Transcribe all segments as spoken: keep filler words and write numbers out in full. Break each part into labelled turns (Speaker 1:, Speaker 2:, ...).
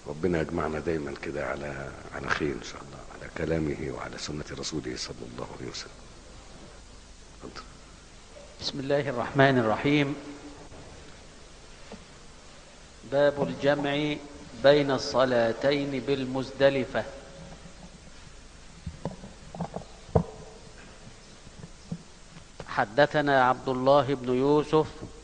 Speaker 1: ربنا يجمعنا دايما كده على على خير ان شاء الله، على كلامه وعلى سنة رسوله صلى الله عليه وسلم. اتفضل.
Speaker 2: بسم الله الرحمن الرحيم. باب الجمع بين الصلاتين بالمزدلفة. حدثنا عبد الله بن يوسف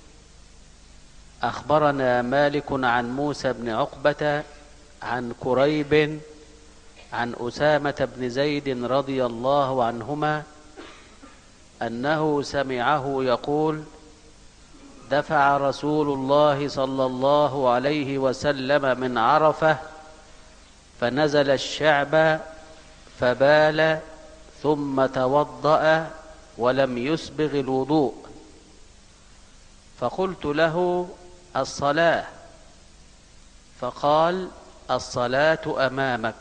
Speaker 2: أخبرنا مالك عن موسى بن عقبة عن كريب عن أسامة بن زيد رضي الله عنهما أنه سمعه يقول: دفع رسول الله صلى الله عليه وسلم من عرفة فنزل الشعب فبال ثم توضأ ولم يسبغ الوضوء، فقلت له: الصلاة؟ فقال: الصلاة أمامك.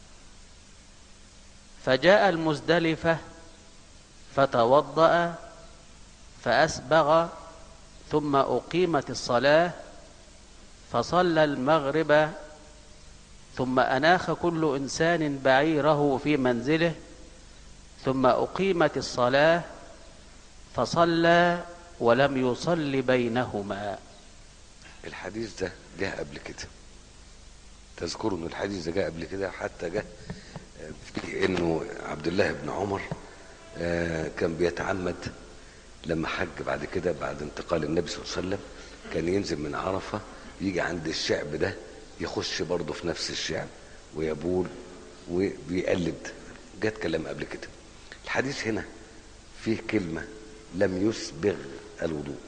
Speaker 2: فجاء المزدلفة فتوضأ فأسبغ ثم أقيمت الصلاة فصلى المغرب ثم أناخ كل إنسان بعيره في منزله ثم أقيمت الصلاة فصلى ولم يصل بينهما.
Speaker 1: الحديث ده جاء قبل كده، تذكروا ان الحديث ده جاء قبل كده، حتى جاء في انه عبد الله بن عمر كان بيتعمد لما حج بعد كده بعد انتقال النبي صلى الله عليه وسلم، كان ينزل من عرفة يجي عند الشعب ده يخش برضه في نفس الشعب ويبول وبيقلد. جات كلام قبل كده. الحديث هنا فيه كلمة لم يسبغ الوضوء.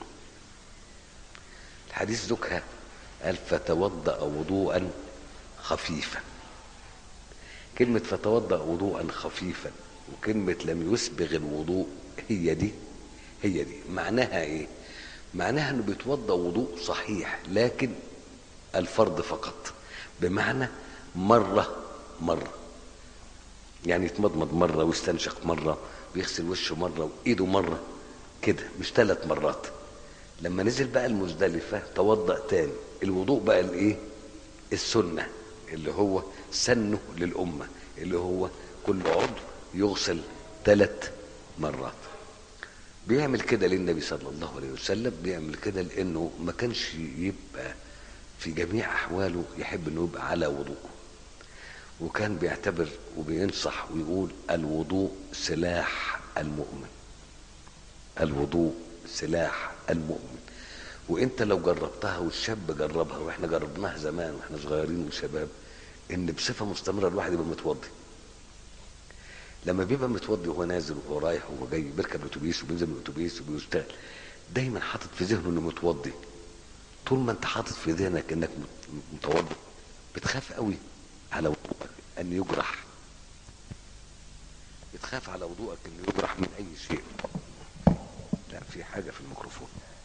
Speaker 1: الحديث ذكر قال فتوضأ وضوءا خفيفا. كلمة فتوضأ وضوءا خفيفا وكلمة لم يسبغ الوضوء هي دي هي دي معناها ايه؟ معناها انه بيتوضأ وضوء صحيح لكن الفرض فقط، بمعنى مرة مرة، يعني يتمضمض مرة ويستنشق مرة ويغسل وشه مرة وإيده مرة كده، مش ثلاث مرات. لما نزل بقى المزدلفة توضأ تاني. الوضوء بقى الايه؟ السنة اللي هو سنه للأمة، اللي هو كل عضو يغسل ثلاث مرات. بيعمل كده للنبي صلى الله عليه وسلم، بيعمل كده لأنه ما كانش يبقى في جميع أحواله يحب أنه يبقى على وضوء، وكان بيعتبر وبينصح ويقول الوضوء سلاح المؤمن. الوضوء سلاح المؤمن. وانت لو جربتها والشاب جربها واحنا جربناها زمان واحنا صغيرين وشباب، ان بصفه مستمره الواحد يبقى متوضي. لما بيبقى متوضي وهو نازل وهو رايح وهو جاي، بيركب الاتوبيس وبينزل من الاتوبيس وبيشتغل، دايما حاطط في ذهنه انه متوضي. طول ما انت حاطط في ذهنك انك متوضي بتخاف قوي على وضوءك ان يجرح، بتخاف على وضوءك ان يجرح من اي شيء. لا، في حاجه في الميكروفون.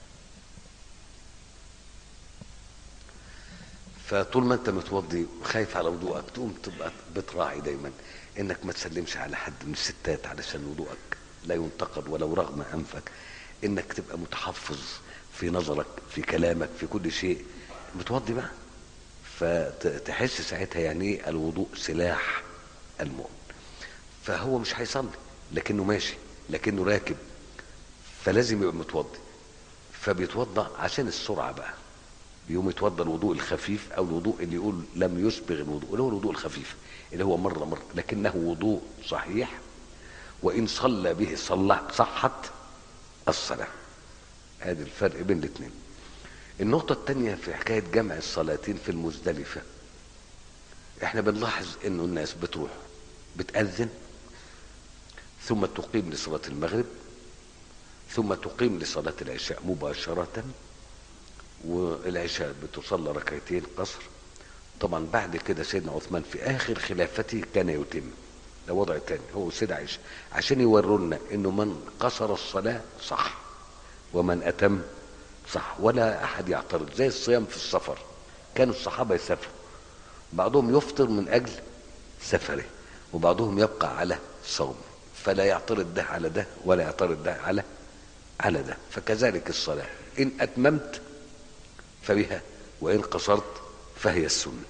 Speaker 1: فطول ما انت متوضي خايف على وضوءك، تقوم تبقى بتراعي دايما انك ما تسلمش على حد من الستات علشان وضوءك لا ينتقد ولو رغم انفك، انك تبقى متحفظ في نظرك في كلامك في كل شيء متوضي بقى. فتحس ساعتها يعني ايه الوضوء سلاح المؤمن. فهو مش هيصلي لكنه ماشي، لكنه راكب، فلازم يبقى متوضي، فبيتوضا عشان السرعه بقى. يوم يتوضا الوضوء الخفيف او الوضوء اللي يقول لم يسبغ الوضوء، اللي هو الوضوء الخفيف اللي هو مره مره لكنه وضوء صحيح، وان صلى به صلى صحت الصلاه. هذا الفرق بين الاثنين. النقطه الثانيه في حكايه جمع الصلاتين في المزدلفه، احنا بنلاحظ انه الناس بتروح بتأذن ثم تقيم لصلاه المغرب ثم تقيم لصلاه العشاء مباشره، والعشاء بتصلى ركعتين قصر. طبعا بعد كده سيدنا عثمان في اخر خلافته كان يتم، ده وضع تاني. هو سيدنا عائشة عشان يوروا لنا انه من قصر الصلاة صح ومن اتم صح، ولا احد يعترض. زي الصيام في السفر، كانوا الصحابة يسافروا، بعضهم يفطر من اجل سفره وبعضهم يبقى على صوم، فلا يعترض ده على ده ولا يعترض ده على على ده. فكذلك الصلاة ان اتممت فبها وان قصرت فهي السنة.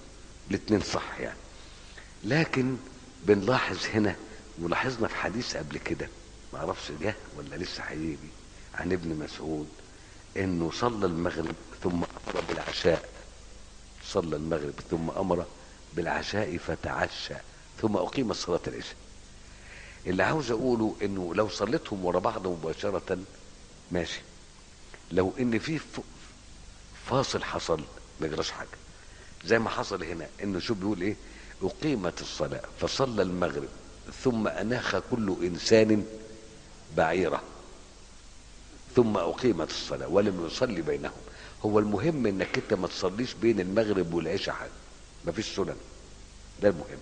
Speaker 1: الاتنين صح يعني. لكن بنلاحظ هنا، ولاحظنا في حديث قبل كده معرفش جه ولا لسه هيجي، عن ابن مسعود انه صلى المغرب ثم امر بالعشاء، صلى المغرب ثم امر بالعشاء فتعشى ثم اقيم صلاة العشاء. اللي عاوز اقوله انه لو صليتهم ورا بعض مباشرة ماشي، لو ان في فاصل حصل ما يجراش حاجة، زي ما حصل هنا انه شو بيقول ايه، اقيمت الصلاة فصلى المغرب ثم اناخ كل انسان بعيره ثم اقيمت الصلاة ولم يصلي بينهم. هو المهم انك انت ما تصليش بين المغرب والعشاء حاجة، مفيش سنن، ده المهم.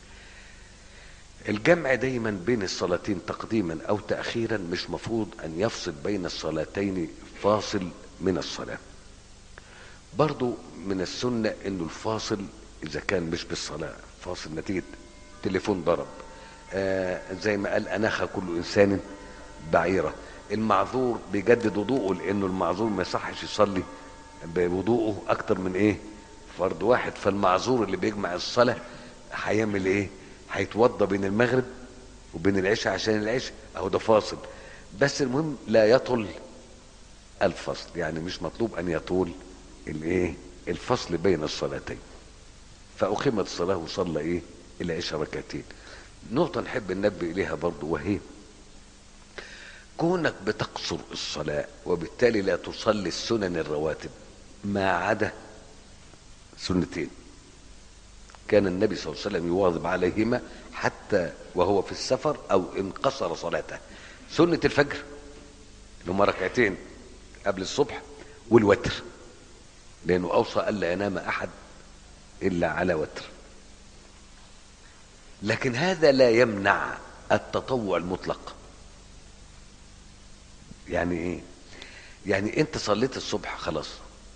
Speaker 1: الجمع دايما بين الصلاتين تقديما او تأخيرا مش مفروض ان يفصل بين الصلاتين فاصل من الصلاة. برضو من السنة انه الفاصل اذا كان مش بالصلاة، فاصل نتيجة تليفون ضرب، آه زي ما قال اناخ كل انسان بعيرة، المعذور بيجدد وضوءه لانه المعذور ما يصحش يصلي بوضوءه اكتر من ايه فرض واحد، فالمعذور اللي بيجمع الصلاة هيعمل ايه، هيتوضى بين المغرب وبين العشاء عشان العشاء، اهو ده فاصل. بس المهم لا يطل الفصل، يعني مش مطلوب ان يطول الايه الفصل بين الصلاتين. فاقيمت الصلاة وصلى ايه العشاء ركعتين. نقطة نحب ننبه اليها برضو، وهي كونك بتقصر الصلاة وبالتالي لا تصلي السنن الرواتب ما عدا سنتين كان النبي صلى الله عليه وسلم يواظب عليهما حتى وهو في السفر او انقصر صلاته، سنة الفجر اللي هما ركعتين قبل الصبح، والوتر لانه اوصى الا ينام احد الا على وتر. لكن هذا لا يمنع التطوع المطلق. يعني ايه؟ يعني انت صليت الصبح خلاص،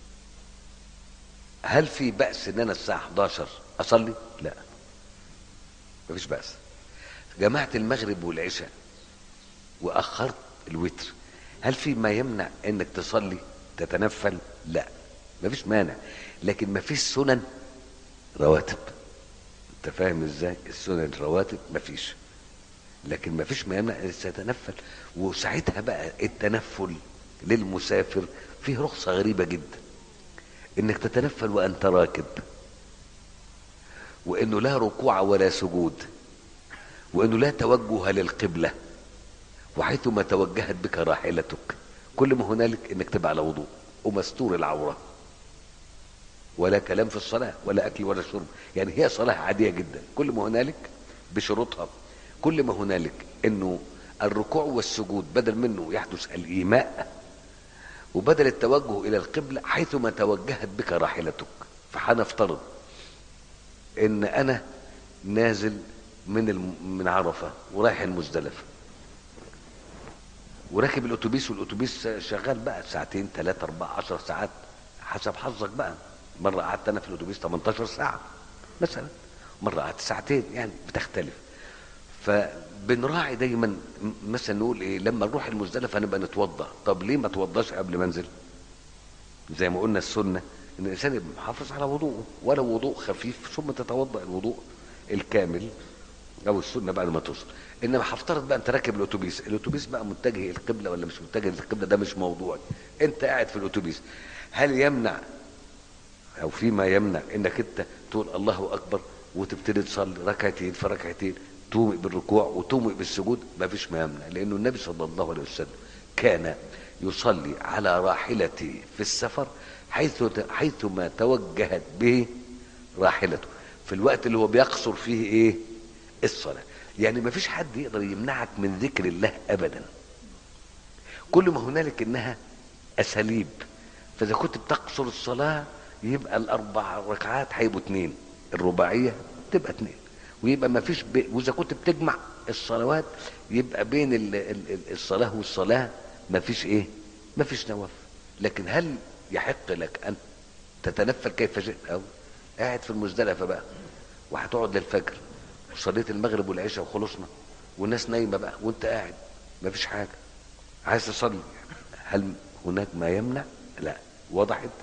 Speaker 1: هل في بأس ان انا الساعة حداشر اصلي؟ لا، مفيش بأس. جمعت المغرب والعشاء واخرت الوتر، هل في ما يمنع انك تصلي تتنفل؟ لا، مفيش مانع. لكن مفيش سنن رواتب، انت فاهم ازاي؟ السنن الرواتب مفيش، لكن مفيش ما يمنع انك تتنفل. وساعتها بقى التنفل للمسافر فيه رخصة غريبة جدا، انك تتنفل وانت راكب، وانه لا ركوع ولا سجود، وانه لا توجه للقبلة، وحيثما توجهت بك راحلتك كل ما هنالك انك تبقى على وضوء ومستور العورة، ولا كلام في الصلاة ولا اكل ولا شرب، يعني هي صلاة عادية جدا كل ما هنالك بشروطها. كل ما هنالك انه الركوع والسجود بدل منه يحدث الايماء، وبدل التوجه الى القبلة حيثما توجهت بك راحلتك. فحنفترض ان انا نازل من الم... من عرفة ورايح المزدلفة وراكب الاتوبيس، والاتوبيس شغال بقى ساعتين ثلاثة اربعة عشر ساعات حسب حظك بقى. مرة قعدت انا في الاتوبيس تمنتاشر ساعة مثلا، مرة قعدت ساعتين، يعني بتختلف. فبنراعي دايما مثلا نقول ايه لما نروح المزدلفة نبقى نتوضى. طب ليه ما توضاش قبل ما انزل؟ زي ما قلنا السنة ان الانسان يبقى محافظ على وضوءه، ولو وضوء خفيف ثم تتوضا الوضوء الكامل او السنة بعد ما توصل. انما هفترض بقى انت راكب الاتوبيس، الاتوبيس بقى متجه القبلة ولا مش متجه للقبلة، ده مش موضوع. انت قاعد في الاتوبيس، هل يمنع او فيما يمنع انك انت تقول الله اكبر وتبتدي تصلي ركعتين في ركعتين، تومئ بالركوع وتومئ بالسجود؟ ما فيش ما يمنع، لانه النبي صلى الله عليه وسلم كان يصلي على راحلته في السفر حيث حيثما توجهت به راحلته، في الوقت اللي هو بيقصر فيه ايه الصلاة. يعني ما فيش حد يقدر يمنعك من ذكر الله ابدا، كل ما هنالك انها اساليب. فاذا كنت بتقصر الصلاة يبقى الاربع ركعات هيبقوا اتنين، الرباعية تبقى اتنين، ويبقى ما فيش ب... واذا كنت بتجمع الصلوات يبقى بين ال... ال... الصلاة والصلاة ما فيش ايه ما فيش نوافل. لكن هل يحق لك ان تتنفل كيف شئت؟ او قاعد في المزدلفة بقى وهتقعد للفجر وصليت المغرب والعشاء وخلصنا والناس نايمة بقى وانت قاعد ما فيش حاجة عايز تصلي، هل هناك ما يمنع؟ لا. وضحت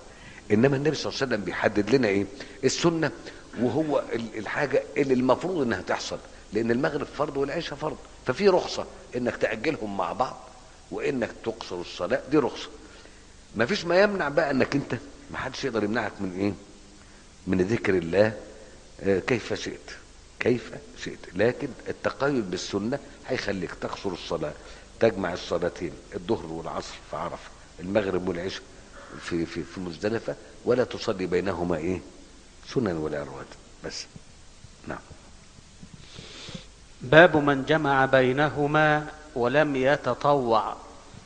Speaker 1: انما النبي صلى الله عليه وسلم بيحدد لنا ايه السنه، وهو الحاجه اللي المفروض انها تحصل، لان المغرب فرض والعشاء فرض، ففي رخصه انك تاجلهم مع بعض وانك تقصر الصلاه، دي رخصه. ما فيش ما يمنع بقى انك انت ما حدش يقدر يمنعك من ايه؟ من ذكر الله كيف شئت كيف شئت، لكن التقيد بالسنه هيخليك تقصر الصلاه، تجمع الصلاتين الظهر والعصر في عرفه، المغرب والعشاء في في في مزدلفه، ولا تصلي بينهما ايه؟ سنن ولا رواتب بس. نعم.
Speaker 2: باب من جمع بينهما ولم يتطوع.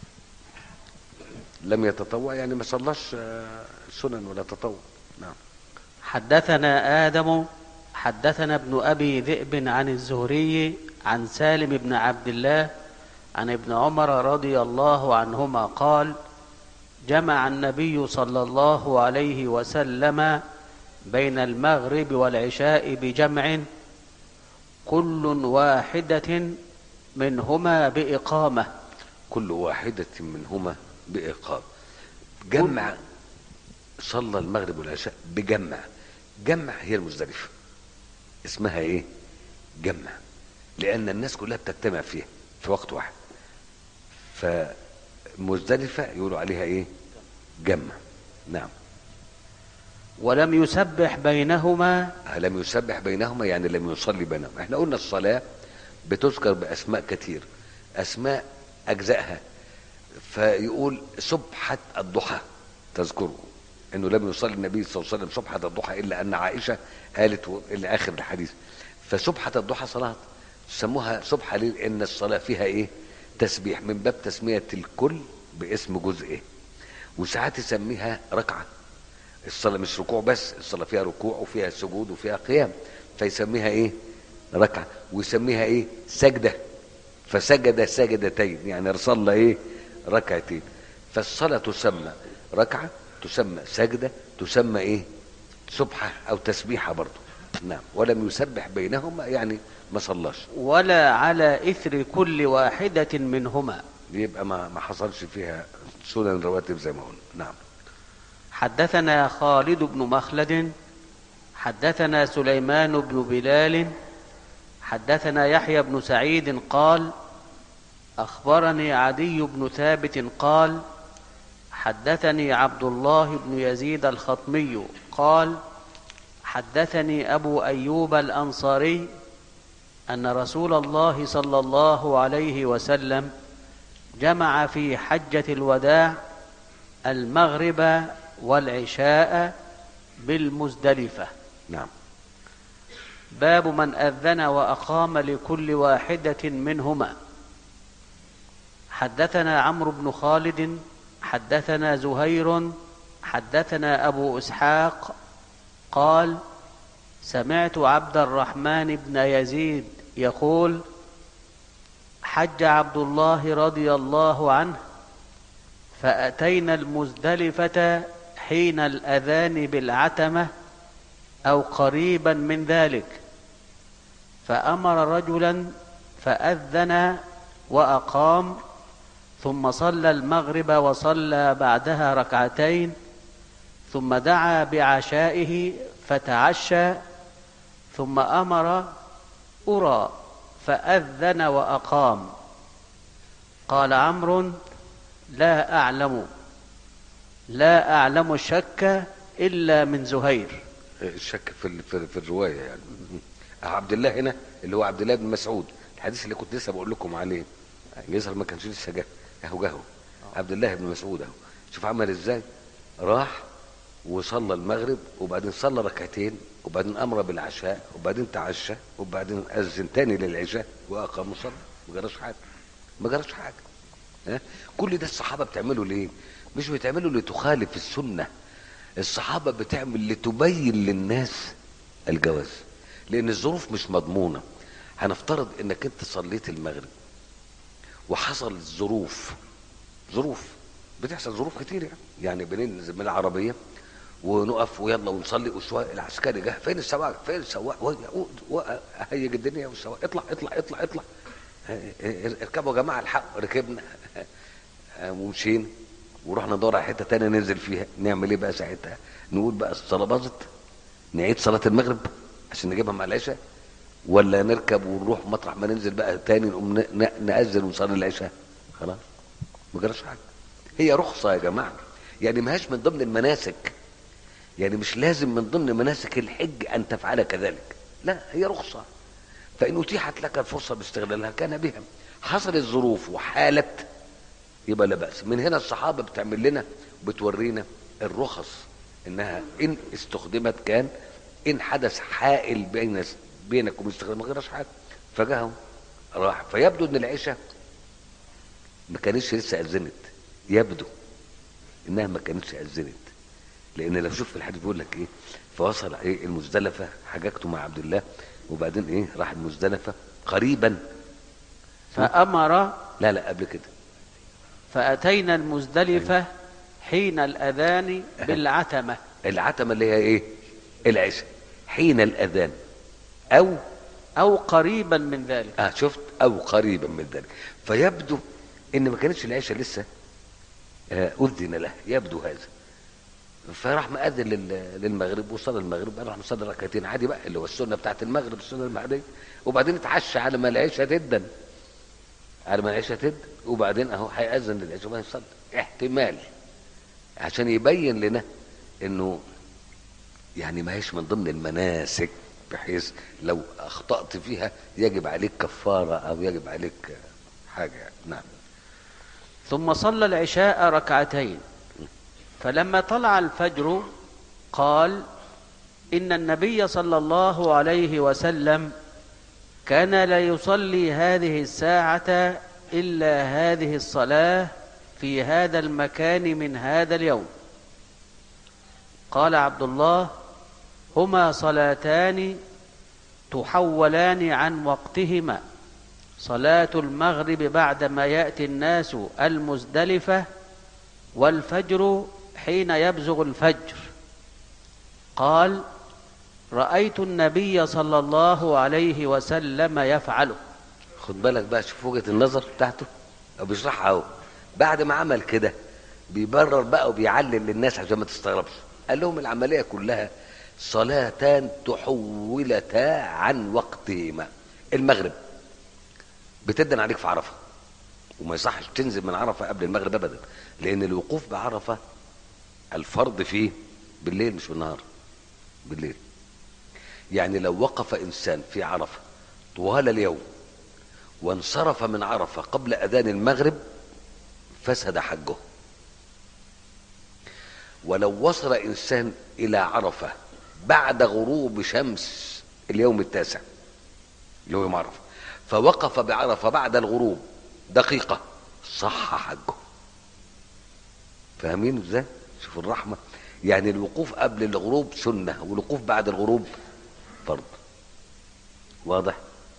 Speaker 1: لم يتطوع يعني ما صلاش سنن ولا تطوع. نعم.
Speaker 2: حدثنا آدم حدثنا ابن أبي ذئب عن الزهري عن سالم بن عبد الله عن ابن عمر رضي الله عنهما قال: جمع النبي صلى الله عليه وسلم بين المغرب والعشاء بجمع كل واحدة منهما بإقامة.
Speaker 1: كل واحدة منهما بإقامة. جمع، صلى المغرب والعشاء بجمع. جمع هي المزدلفة، اسمها ايه؟ جمع، لأن الناس كلها بتجتمع فيها في وقت واحد، فمزدلفة يقولوا عليها ايه؟ جمع. نعم.
Speaker 2: ولم يسبح بينهما.
Speaker 1: لم يسبح بينهما يعني لم يصلي بينهما. احنا قلنا الصلاة بتذكر بأسماء كتير، أسماء أجزائها، فيقول سبحة الضحى تذكره انه لم يصلي النبي صلى الله عليه وسلم سبحة الضحى الا ان عائشة قالت الى اخر الحديث. فسبحة الضحى صلاة سموها سبحة لان الصلاة فيها ايه؟ تسبيح، من باب تسمية الكل باسم جزئه. وساعات يسميها ركعة، الصلاة مش ركوع بس، الصلاة فيها ركوع وفيها سجود وفيها قيام، فيسميها ايه؟ ركعة. ويسميها ايه؟ سجدة، فسجد سجدتين يعني صلى ايه؟ ركعتين. فالصلاة تسمى ركعة، تسمى سجدة، تسمى ايه؟ سبحة او تسبيحة برضو. نعم. ولم يسبح بينهما يعني ما صلاش.
Speaker 2: ولا على اثر كل واحدة منهما،
Speaker 1: يبقى ما ما حصلش فيها سنن رواتب زي ما قلنا. نعم.
Speaker 2: حدثنا خالد بن مخلد حدثنا سليمان بن بلال حدثنا يحيى بن سعيد قال: أخبرني عدي بن ثابت قال: حدثني عبد الله بن يزيد الخطمي قال: حدثني أبو أيوب الأنصاري أن رسول الله صلى الله عليه وسلم جمع في حجة الوداع المغرب والعشاء بالمزدلفة.
Speaker 1: نعم.
Speaker 2: باب من أذن وأقام لكل واحدة منهما. حدثنا عمرو بن خالد حدثنا زهير حدثنا أبو إسحاق قال: سمعت عبد الرحمن بن يزيد يقول: حج عبد الله رضي الله عنه فأتينا المزدلفة حين الأذان بالعتمة أو قريبا من ذلك، فأمر رجلا فأذن وأقام، ثم صلى المغرب وصلى بعدها ركعتين، ثم دعا بعشائه فتعشى، ثم أمر أرى فأذن وأقام. قال عمرو: لا أعلم لا أعلم الشك إلا من زهير.
Speaker 1: الشك في في, في الرواية يعني. عبد الله هنا اللي هو عبد الله بن مسعود، الحديث اللي كنت لسه بقول لكم عليه، يظهر ما كانش لسه جه اهو جه عبد الله بن مسعود اهو. شوف عمل ازاي، راح وصلى المغرب وبعدين صلى ركعتين وبعدين امر بالعشاء وبعدين تعشى وبعدين اذن تاني للعشاء واقام وصلى. ما جراش حاجه، ما جراش حاجه. ها؟ كل ده الصحابه بتعمله ليه؟ مش بتعمله لتخالف السنه، الصحابه بتعمل لتبين للناس الجواز، لان الظروف مش مضمونه. هنفترض انك انت صليت المغرب وحصل ظروف ظروف بتحصل ظروف كتير يعني يعني بننزل من العربيه ونقف ويلا ونصلي وشويه العسكري جه، فين السواق؟ فين السواق؟ هيج الدنيا والسواق اطلع اطلع اطلع اطلع اركبوا يا جماعه الحق. ركبنا ومشينا ورحنا ندور على حته تانية ننزل فيها، نعمل ايه بقى ساعتها؟ نقول بقى الصلاه باظت، نعيد صلاه المغرب عشان نجيبها مع العشاء، ولا نركب ونروح مطرح ما ننزل بقى تاني نقوم نأذن ونصلي العشاء؟ خلاص ما جراش حاجه. هي رخصه يا جماعه، يعني ما هيش من ضمن المناسك، يعني مش لازم من ضمن مناسك الحج ان تفعل كذلك، لا هي رخصه، فان اتيحت لك الفرصه باستغلالها كان بها. حصل الظروف وحالت يبقى لا بأس. من هنا الصحابه بتعمل لنا بتورينا الرخص انها ان استخدمت كان، ان حدث حائل بين بينك وبين استخدام ما غيرش حاجه فجاهم راح. فيبدو ان العشاء ما كانتش لسه اذنت، يبدو انها ما كانتش اذنت، لان لو شوف في الحديث بيقول لك ايه، فوصل ايه المزدلفه، حججته مع عبد الله وبعدين ايه راح المزدلفه قريبا
Speaker 2: فأمر
Speaker 1: لا لا قبل كده
Speaker 2: فأتينا المزدلفة حين الأذان بالعتمة.
Speaker 1: العتمه اللي هي ايه؟ العشاء حين الاذان او
Speaker 2: أو قريبا من ذلك.
Speaker 1: اه شفت، او قريبا من ذلك. فيبدو ان ما كانتش العشاء لسه آه اذن له، يبدو هذا. فراح مأذن للمغرب وصلى المغرب، راح مصلي ركعتين عادي بقى اللي هو السنه بتاعت المغرب، السنه المغربيه، وبعدين اتعشى على ما العشاء تدن، على ما العشاء تدن، وبعدين اهو هيأذن للعشاء وبعدين يصلي. احتمال عشان يبين لنا انه يعني ما هيش من ضمن المناسك، بحيث لو اخطأت فيها يجب عليك كفاره او يجب عليك حاجه يعني. نعم.
Speaker 2: ثم صلى العشاء ركعتين، فلما طلع الفجر قال: إن النبي صلى الله عليه وسلم كان لا يصلي هذه الساعة إلا هذه الصلاة في هذا المكان من هذا اليوم. قال عبد الله: هما صلاتان تحولان عن وقتهما، صلاة المغرب بعدما يأتي الناس المزدلفة، والفجر حين يبزغ الفجر. قال: رأيت النبي صلى الله عليه وسلم يفعله.
Speaker 1: خد بالك بقى، شوف وجهة النظر بتاعته او بيشرحها اهو، بعد ما عمل كده بيبرر بقى وبيعلل للناس عشان ما تستغربش. قال لهم العملية كلها صلاتان تحولتا عن وقتهما. المغرب بتدن عليك في عرفة، وما يصحش تنزل من عرفة قبل المغرب ابدا، لان الوقوف بعرفة الفرض فيه بالليل مش بالنهار، بالليل. يعني لو وقف انسان في عرفة طوال اليوم وانصرف من عرفة قبل اذان المغرب فسد حجه. ولو وصل انسان الى عرفة بعد غروب شمس اليوم التاسع اللي هو يوم عرفة، فوقف بعرفة بعد الغروب دقيقة، صح حجه. فاهمين ازاي؟ شوف الرحمة، يعني الوقوف قبل الغروب سنة والوقوف بعد الغروب فرض. واضح؟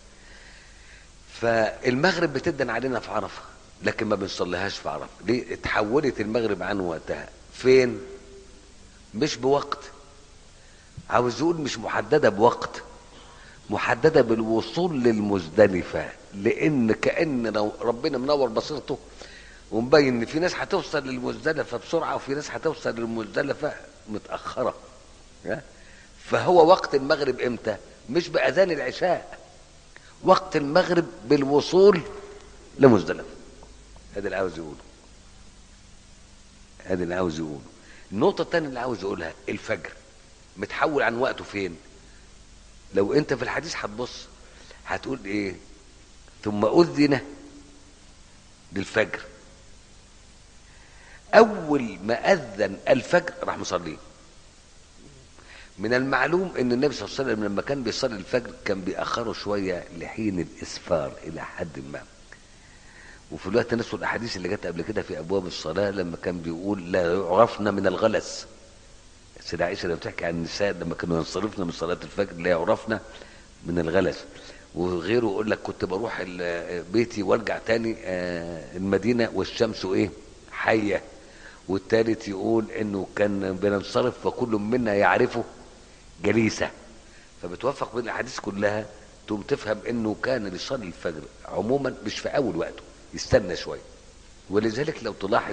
Speaker 1: فالمغرب بتدن علينا في عرفة لكن ما بنصليهاش في عرفة. ليه؟ اتحولت المغرب عن وقتها. فين؟ مش بوقت، عاوز يقول مش محددة بوقت، محددة بالوصول للمزدلفة، لان كأن ربنا منور بصيرته ومبين ان في ناس هتوصل للمزدلفة بسرعة وفي ناس هتوصل للمزدلفة متأخرة. فهو وقت المغرب امتى؟ مش بأذان العشاء، وقت المغرب بالوصول لمزدلفة. هذا اللي عاوز يقوله، هذا اللي عاوز يقوله. النقطة الثانية اللي عاوز يقولها، الفجر متحول عن وقته فين؟ لو انت في الحديث هتبص هتقول ايه؟ ثم أذن للفجر. اول ما اذن الفجر راح مصليه. من المعلوم ان النبي صلى الله عليه وسلم لما كان بيصلي الفجر كان بيأخره شوية لحين الاسفار الى حد ما. وفي الوقت نفسه الاحاديث اللي جت قبل كده في ابواب الصلاة لما كان بيقول لا يعرفن من الغلس. السيدة عائشة لما بتحكي عن النساء لما كانوا ينصرفن من صلاة الفجر لا يعرفن من الغلس. وغيره يقول لك كنت بروح بيتي وارجع تاني المدينة والشمس ايه؟ حية. والثالث يقول انه كان بننصرف وكل منا يعرفه جليسة. فبتوفق بين الاحاديث كلها تقوم تفهم انه كان بيصلي الفجر عموما مش في اول وقته، يستنى شوية. ولذلك لو تلاحظ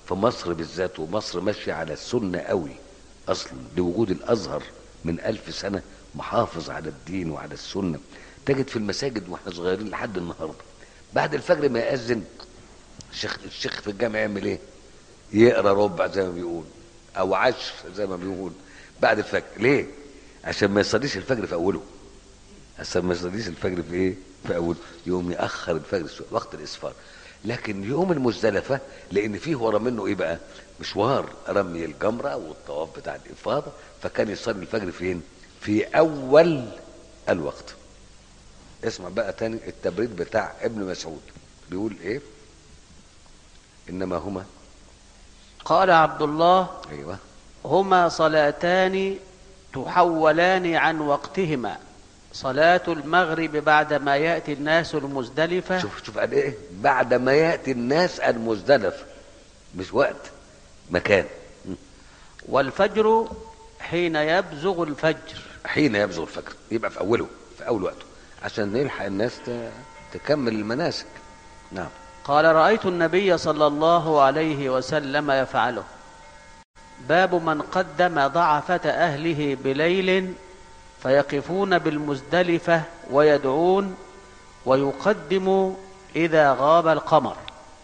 Speaker 1: في مصر بالذات، ومصر ماشية على السنة قوي أصلا لوجود الأزهر من ألف سنة محافظ على الدين وعلى السنة. تجد في المساجد واحنا صغيرين لحد النهاردة بعد الفجر ما يأذن الشيخ الشيخ في الجامع يعمل ايه؟ يقرا ربع زي ما بيقول او عشر زي ما بيقول بعد الفجر. ليه؟ عشان ما يصليش الفجر في اوله، عشان ما يصليش الفجر في ايه؟ في اوله. يوم يأخر الفجر وقت الاسفار. لكن يوم المزدلفة لان فيه ورا منه ايه بقى؟ مشوار رمي الجمرة والطواف بتاع الافاضة، فكان يصلي الفجر فين؟ في اول الوقت. اسمع بقى تاني التبريد بتاع ابن مسعود بيقول ايه؟ انما هما،
Speaker 2: قال عبد الله:
Speaker 1: ايوه،
Speaker 2: هما صلاتان تحولان عن وقتهما، صلاة المغرب بعدما يأتي الناس المزدلفة.
Speaker 1: شوف شوف قال ايه؟ بعد ما ياتي الناس المزدلفة، مش وقت، مكان.
Speaker 2: والفجر حين يبزغ الفجر.
Speaker 1: حين يبزغ الفجر يبقى في اوله، في اول وقته، عشان يلحق الناس ت- تكمل المناسك. نعم.
Speaker 2: قال: رأيت النبي صلى الله عليه وسلم يفعله. باب من قدم ضعفة أهله بليل فيقفون بالمزدلفة ويدعون، ويقدم إذا غاب القمر.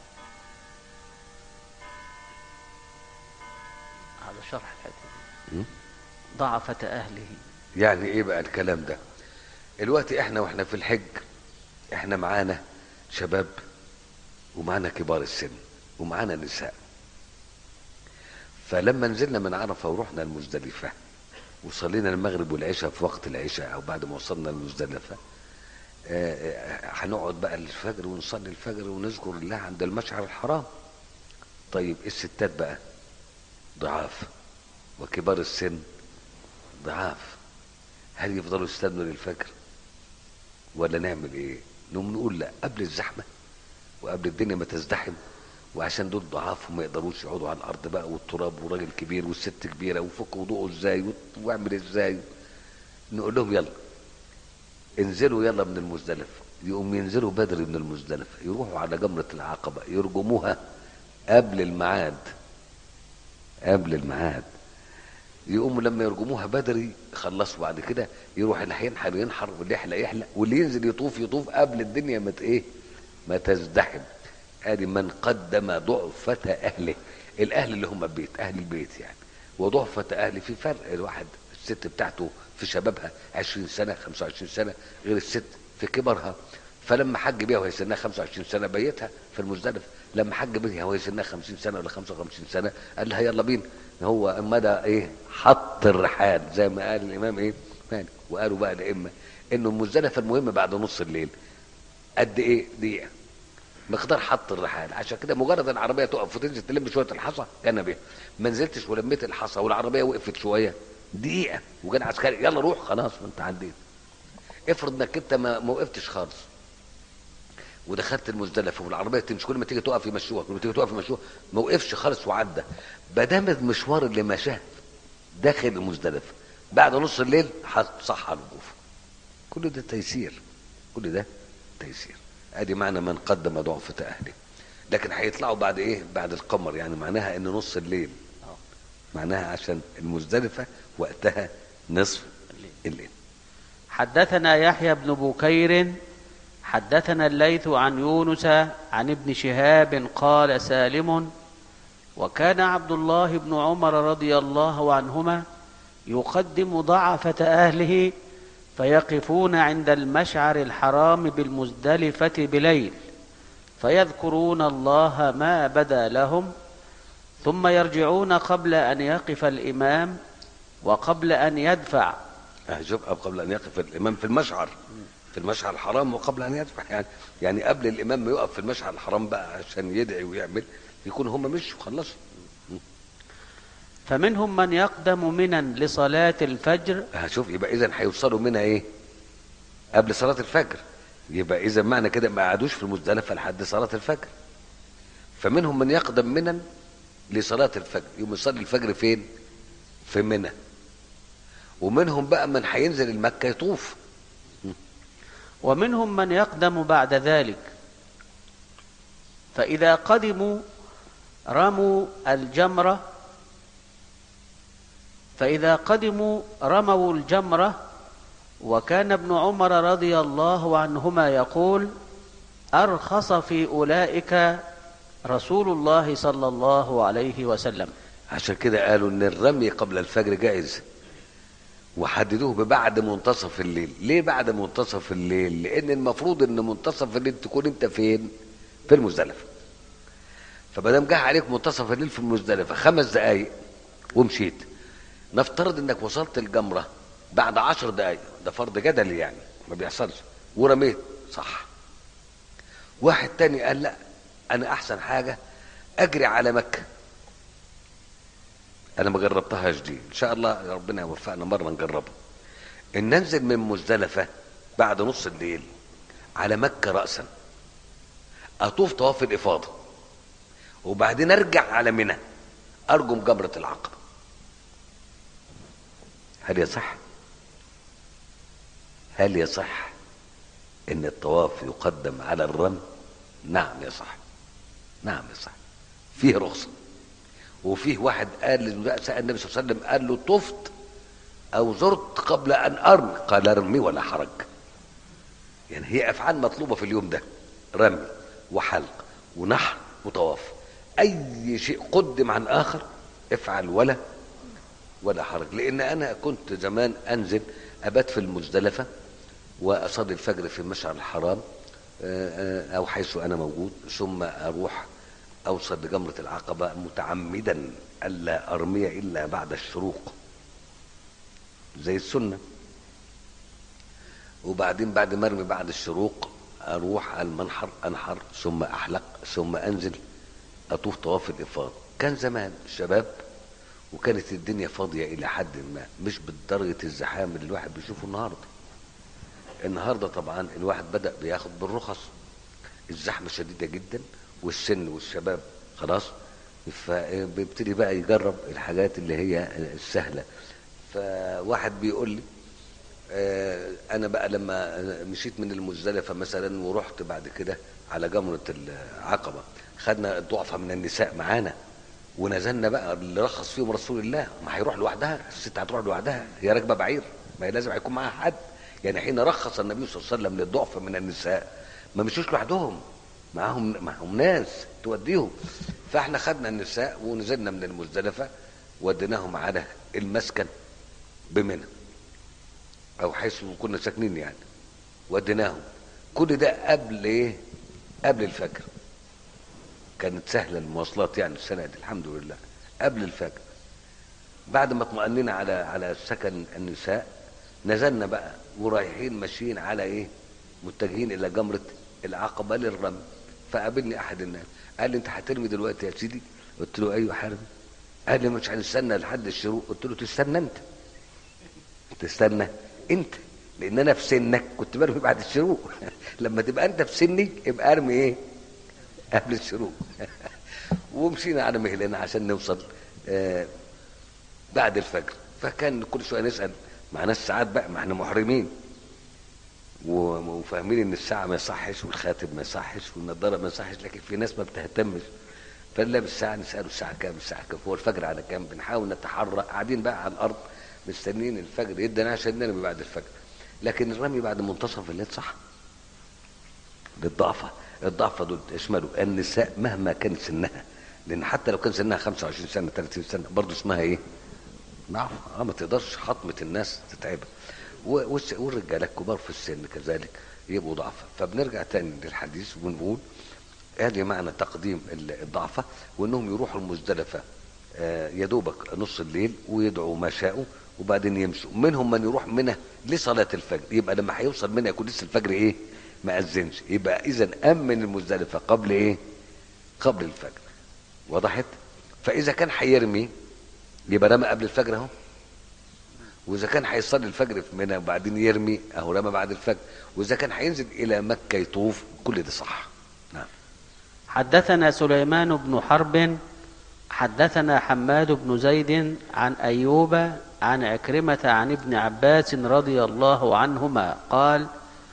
Speaker 2: هذا شرح الحديث. ضعفة أهله
Speaker 1: يعني ايه بقى الكلام ده؟ الوقت احنا واحنا في الحج احنا معانا شباب ومعانا كبار السن ومعانا نساء. فلما نزلنا من عرفة ورحنا المزدلفة وصلينا المغرب والعشاء في وقت العشاء او بعد ما وصلنا المزدلفة، هنقعد بقى الفجر ونصلي الفجر ونذكر الله عند المشعر الحرام. طيب الستات بقى ضعاف وكبار السن ضعاف، هل يفضلوا يستنوا للفجر ولا نعمل ايه؟ نقوم نقول لا، قبل الزحمه وقبل الدنيا ما تزدحم، وعشان دول ضعاف وما يقدروش يقعدوا على الارض بقى، والتراب وراجل كبير والست كبيره وفك وضوءه ازاي واعمل ازاي، نقول لهم يلا انزلوا يلا من المزدلفه. يقوم ينزلوا بدري من المزدلفه يروحوا على جمره العقبه يرجموها قبل الميعاد، قبل الميعاد. يقوموا لما يرجموها بدري خلصوا، بعد كده يروح اللي هينحر ينحر واللي يحلق يحلق واللي ينزل يطوف يطوف قبل الدنيا ما ايه ما تزدحم. ادي من قدم ضعفة اهله، الاهل اللي هم البيت، اهل البيت يعني. وضعفة اهله في فرق، الواحد الست بتاعته في شبابها عشرين سنة خمسة وعشرين سنة غير الست في كبرها. فلما حج بيها وهي سنها خمسة وعشرين سنة بيتها في المزدلفة، لما حج بيها وهي سنها خمسين سنة ولا خمسة وخمسين سنة قال لها يلا بينا. هو مدى ايه حط الرحال زي ما قال الامام ايه مالك. وقالوا بقى الائمه انه المزدلفه المهم بعد نص الليل قد ايه؟ دقيقه مقدار حط الرحال. عشان كده مجرد العربيه تقف وتنزل تلم شويه الحصى كان بيها، ما نزلتش ولميت الحصى والعربيه وقفت شويه دقيقه وجان عسكري يلا روح خلاص ما انت عديت. افرض انك انت ما ما وقفتش خالص ودخلت المزدلفه والعربيه تمشي، كل ما تيجي تقف يمشوها، كل ما تيجي تقف يمشوها، ما وقفش خالص وعدى. بدام المشوار اللي مشاه داخل المزدلفه بعد نص الليل صح الوقوف. كل ده تيسير، كل ده تيسير. ادي معنى من قدم ضعفة اهله. لكن هيطلعوا بعد ايه؟ بعد القمر، يعني معناها ان نص الليل، معناها عشان المزدلفه وقتها نصف الليل.
Speaker 2: حدثنا يحيى بن بكير حدثنا الليث عن يونس عن ابن شهاب قال: سالم: وكان عبد الله بن عمر رضي الله عنهما يقدم ضعفة أهله فيقفون عند المشعر الحرام بالمزدلفة بليل فيذكرون الله ما بدا لهم، ثم يرجعون قبل أن يقف الإمام وقبل أن يدفع.
Speaker 1: شوف، قبل ان يقف الامام في المشعر، في المشعر الحرام وقبل ان يدفع، يعني يعني قبل الامام ما يقف في المشعر الحرام بقى عشان يدعي ويعمل يكون هم مشوا خلصوا.
Speaker 2: فمنهم من يقدم منى لصلاة الفجر.
Speaker 1: هشوف يبقى اذا هيوصلوا منها ايه؟ قبل صلاة الفجر. يبقى اذا معنى كده ما قعدوش في المزدلفة لحد صلاة الفجر. فمنهم من يقدم منى لصلاة الفجر، يوم يصلي الفجر فين؟ في منى. ومنهم بقى من هينزل المكة يطوف.
Speaker 2: ومنهم من يقدم بعد ذلك، فإذا قدموا رموا الجمرة، فإذا قدموا رموا الجمرة. وكان ابن عمر رضي الله عنهما يقول: أرخص في أولئك رسول الله صلى الله عليه وسلم.
Speaker 1: عشان كده قالوا ان الرمي قبل الفجر جائز، وحددوه ببعد منتصف الليل. ليه بعد منتصف الليل؟ لان المفروض ان منتصف الليل تكون انت فين؟ في المزدلفه. فما دام جه عليك منتصف الليل في المزدلفه خمس دقائق ومشيت، نفترض انك وصلت الجمره بعد عشر دقائق، ده فرض جدلي يعني ما بيحصلش، ورميت صح. واحد تاني قال لا، انا احسن حاجه اجري على مكه. انا ما جربتهاش دي، ان شاء الله ربنا يوفقنا مره نجربها، ان ننزل من مزدلفه بعد نص الليل على مكه راسا، اطوف طواف الافاضه، وبعدين ارجع على منى ارجم جمره العقبه. هل يصح؟ هل يصح ان الطواف يقدم على الرمي؟ نعم يصح، نعم يصح، فيه رخصه. وفيه واحد قال، سأل النبي صلى الله عليه وسلم قال له: طفت او زرت قبل ان ارمي؟ قال: ارمي ولا حرج. يعني هي افعال مطلوبه في اليوم ده، رمي وحلق ونحر وطواف، اي شيء قدم عن اخر افعل ولا ولا حرج. لان انا كنت زمان انزل ابات في المزدلفه واصلي الفجر في المشعر الحرام او حيث انا موجود، ثم اروح اوصل لجمره العقبه متعمدا الا ارمي الا بعد الشروق زي السنه، وبعدين بعد ما ارمي بعد الشروق اروح على المنحر انحر، ثم احلق، ثم انزل اطوف طواف الافاضه. كان زمان شباب وكانت الدنيا فاضيه الى حد ما، مش بالدرجه الزحام اللي الواحد بيشوفه النهارده. النهارده طبعا الواحد بدا بياخد بالرخص، الزحمه شديده جدا والسن والشباب خلاص، فبيبتدي بقى يجرب الحاجات اللي هي السهله. فواحد بيقول لي آه انا بقى لما مشيت من المزدلفه مثلا ورحت بعد كده على جمره العقبه، خدنا الضعفه من النساء معانا ونزلنا بقى اللي رخص فيهم رسول الله. ما هيروح لوحدها الست؟ هتروح لوحدها؟ هي راكبه بعير، ما هي لازم هيكون معاها حد. يعني حين رخص النبي صلى الله عليه وسلم للضعفه من النساء ما مشوش لوحدهم، معاهم معاهم ناس توديهم. فاحنا خدنا النساء ونزلنا من المزدلفه وديناهم على المسكن بمنى او حيث كنا ساكنين يعني، وديناهم. كل ده قبل ايه؟ قبل الفجر. كانت سهله المواصلات يعني السنه دي الحمد لله، قبل الفجر. بعد ما اطمأننا على على سكن النساء نزلنا بقى ورايحين ماشيين على ايه؟ متجهين الى جمره العقبه للرمي. فقابلني احد الناس قال لي: انت هترمي دلوقتي يا سيدي؟ قلت له: ايوه هرمي. قال لي: مش هنستنى لحد الشروق؟ قلت له: تستنى انت، تستنى انت، لان انا في سنك كنت برمي بعد الشروق. لما تبقى انت في سني يبقى ارمي ايه؟ قبل الشروق. ومشينا على مهلنا عشان نوصل آه بعد الفجر. فكان كل شويه نسال مع ناس ساعات بقى، ما احنا محرمين وفاهمين ان الساعه ما يصحش والخاتم ما يصحش والنضاره ما يصحش، لكن في ناس ما بتهتمش، فلا بالساعه نساله الساعه كام؟ الساعه كام؟ هو الفجر على كام؟ بنحاول نتحرك، قاعدين بقى على الارض مستنيين الفجر يدنا عشان نرمي بعد الفجر. لكن الرمي بعد منتصف الليل صح للضعفه. الضعفه دول يشملوا النساء مهما كان سنها، لان حتى لو كان سنها خمسة وعشرين سنه ثلاثين سنه برضه اسمها ايه؟ ضعف. اه ما تقدرش حطمه الناس تتعبها. والرجاله الكبار في السن كذلك يبقوا ضعفة. فبنرجع تاني للحديث وبنقول ادي معنى تقديم الضعفة، وانهم يروحوا المزدلفة يا دوبك نص الليل ويدعوا ما شاءوا وبعدين يمشوا. منهم من يروح منى لصلاة الفجر، يبقى لما هيوصل منى يكون لسه الفجر ايه؟ ما اذنش، يبقى اذا امن المزدلفة قبل ايه؟ قبل الفجر. وضحت؟ فاذا كان هيرمي يبقى رمى قبل الفجر اهو، واذا كان هيصلي الفجر في منى وبعدين يرمي اهو رمى بعد الفجر، واذا كان هينزل الى مكه يطوف، كل ده صح. نعم.
Speaker 2: حدثنا سليمان بن حرب حدثنا حماد بن زيد عن ايوب عن عكرمه عن ابن عباس رضي الله عنهما قال: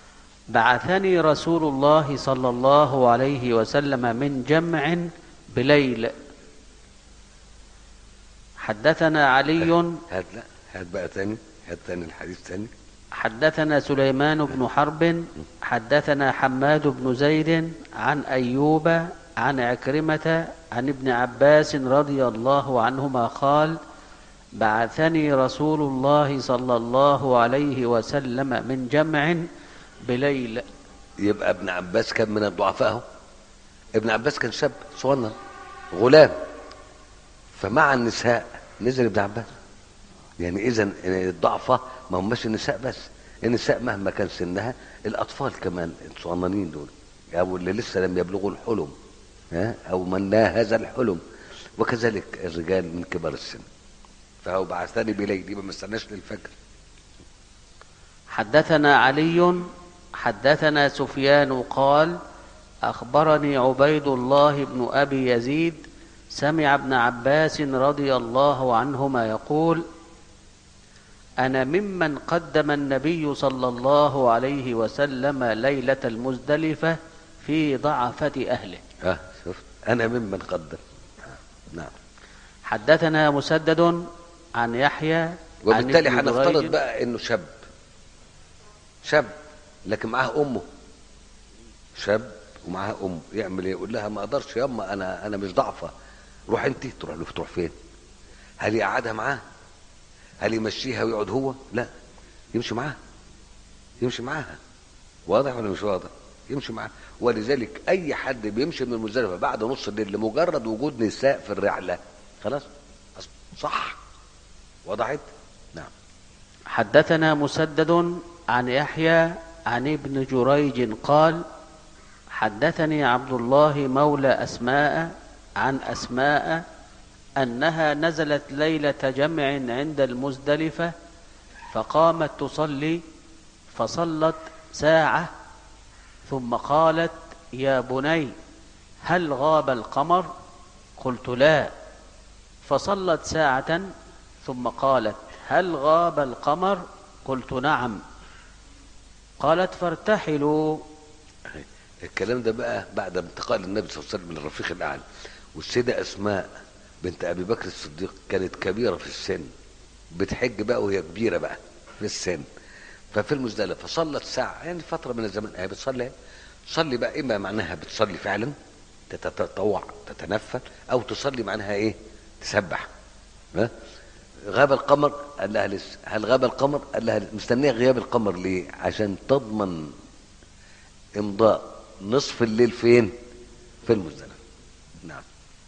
Speaker 2: بعثني رسول الله صلى الله عليه وسلم من جمع بليل حدثنا علي.
Speaker 1: هات لا هات بقى تاني، هات تاني الحديث تاني.
Speaker 2: حدثنا سليمان بن حرب حدثنا حماد بن زيد عن أيوب عن عكرمة عن ابن عباس رضي الله عنهما قال: بعثني رسول الله صلى الله عليه وسلم من جمع بليل.
Speaker 1: يبقى ابن عباس كان من الضعفاء اهو. ابن عباس كان شاب صغنن غلام، فمع النساء نزل ابن عباس. يعني اذا الضعفة ما هماش النساء بس، النساء مهما كان سنها الاطفال كمان الصغننين دول، او اللي لسه لم يبلغوا الحلم، ها، او من ناهز الحلم، وكذلك الرجال من كبار السن. فهو بعثني بليل، يبقى ما استناش للفجر.
Speaker 2: حدثنا علي حدثنا سفيان قال: أخبرني عبيد الله بن أبي يزيد سمع ابن عباس رضي الله عنهما يقول: أنا ممن قدم النبي صلى الله عليه وسلم ليلة المزدلفة في ضعفة أهله.
Speaker 1: ها شفت، أنا ممن قدم. نعم.
Speaker 2: حدثنا مسدد عن يحيى،
Speaker 1: وبالتالي هنفترض بقى إنه شاب شاب لكن معاه أمه، شاب ومعاه أمه، يعمل إيه؟ يقول لها ما أقدرش ياما، أنا أنا مش ضعفة، روح أنت. تروح له، تروح فين؟ هل يقعدها معاه؟ هل يمشيها ويقعد هو؟ لا، يمشي معاها، يمشي معاها. واضح ولا مش واضح؟ يمشي معاها. ولذلك اي حد بيمشي من المزدلفه بعد نص الليل لمجرد وجود نساء في الرحله خلاص صح. وضحت؟ نعم.
Speaker 2: حدثنا مسدد عن يحيى عن ابن جريج قال: حدثني عبد الله مولى أسماء عن أسماء أنها نزلت ليلة جمع عند المزدلفة، فقامت تصلي، فصلت ساعة ثم قالت: يا بني هل غاب القمر؟ قلت: لا. فصلت ساعة ثم قالت: هل غاب القمر؟ قلت: نعم. قالت: فارتحلوا.
Speaker 1: الكلام ده بقى بعد انتقال النبي صلى الله عليه وسلم من الرفيق الأعلى، والسيدة أسماء بنت أبي بكر الصديق كانت كبيرة في السن، بتحج بقى وهي كبيرة بقى في السن، ففي المزدلفة فصلت ساعة، يعني فترة من الزمن هي بتصلي تصلي بقى، إما معناها بتصلي فعلا تتطوع تتنفل، أو تصلي معناها إيه؟ تسبح. ها؟ غاب القمر؟ قال لها لسه. هل غاب القمر؟ قال لها لسه. مستنية غياب القمر ليه؟ عشان تضمن إمضاء نصف الليل فين؟ في المزدلفة. نعم.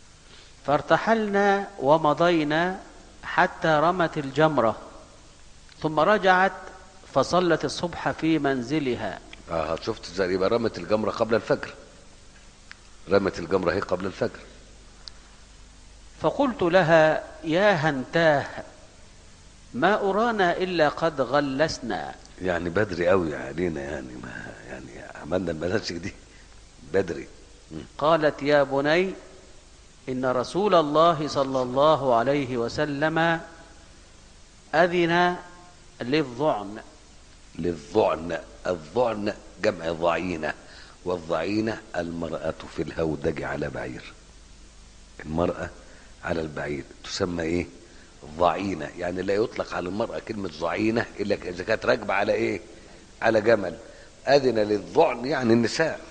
Speaker 2: فارتحلنا ومضينا حتى رمت الجمرة، ثم رجعت فصلت الصبح في منزلها.
Speaker 1: اه شفت ازاي؟ يبقى رمت الجمرة قبل الفجر، رمت الجمرة هي قبل الفجر.
Speaker 2: فقلت لها: يا هنتاه ما أرانا إلا قد غلسنا.
Speaker 1: يعني بدري قوي علينا، يعني ما يعني عملنا المناسك دي بدري.
Speaker 2: قالت: يا بني إن رسول الله صلى الله عليه وسلم أذن للظعن.
Speaker 1: للظعن، الظعن جمع ضعينة، والضعينة المرأة في الهودج على بعير، المرأة على البعير تسمى ايه؟ ضعينة. يعني لا يطلق على المرأة كلمة ضعينة إلا إذا كانت راكبة على ايه؟ على جمل. أذن للظعن يعني النساء.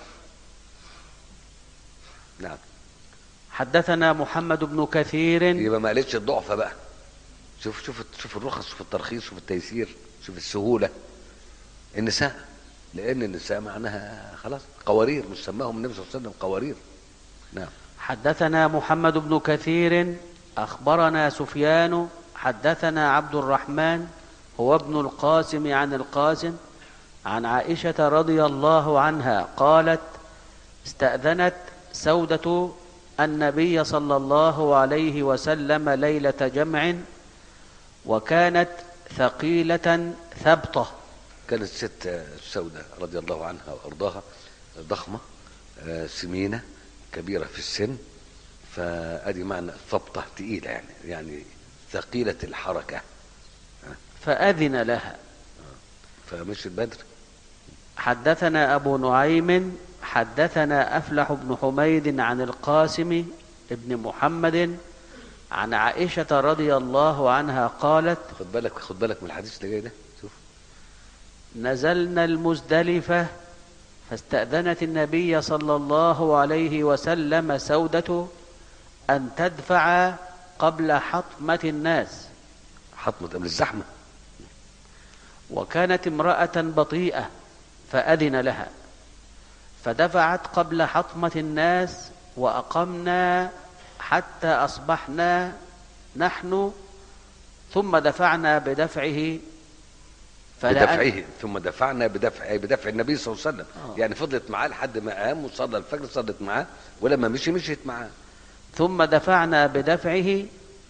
Speaker 1: نعم.
Speaker 2: حدثنا محمد بن كثير.
Speaker 1: يبقى ما قالتش الضعفة بقى. شوف شوف شوف الرخص، شوف الترخيص، شوف التيسير، شوف السهولة. النساء، لأن النساء معناها خلاص قوارير، مش سماهم النبي صلى الله عليه وسلم قوارير. نعم.
Speaker 2: حدثنا محمد بن كثير أخبرنا سفيان حدثنا عبد الرحمن هو ابن القاسم عن القاسم عن عائشة رضي الله عنها قالت: استأذنت سودة النبي صلى الله عليه وسلم ليلة جمع، وكانت ثقيلة ثبطة.
Speaker 1: كانت ست سودة رضي الله عنها وأرضاها ضخمة سمينة كبيرة في السن، فأدي معنى ثبطة تقيلة، يعني يعني ثقيلة الحركة.
Speaker 2: فأذن لها
Speaker 1: فمشيت بدري.
Speaker 2: حدثنا أبو نعيم حدثنا أفلح بن حميد عن القاسم ابن محمد عن عائشة رضي الله عنها قالت:
Speaker 1: خد بالك خد بالك من الحديث اللي جاي ده. شوف.
Speaker 2: نزلنا المزدلفة فاستأذنت النبي صلى الله عليه وسلم سودة أن تدفع قبل حطمة الناس.
Speaker 1: حطمة قبل الزحمة.
Speaker 2: وكانت امرأة بطيئة فأذن لها فدفعت قبل حطمة الناس، وأقمنا حتى أصبحنا نحن، ثم دفعنا بدفعه
Speaker 1: بدفعه ثم دفعنا بدفع بدفع النبي صلى الله عليه وسلم.
Speaker 2: آه.
Speaker 1: يعني فضلت معاه لحد ما قام وصلى الفجر، صلت معاه، ولما مشي مشيت معاه.
Speaker 2: ثم دفعنا بدفعه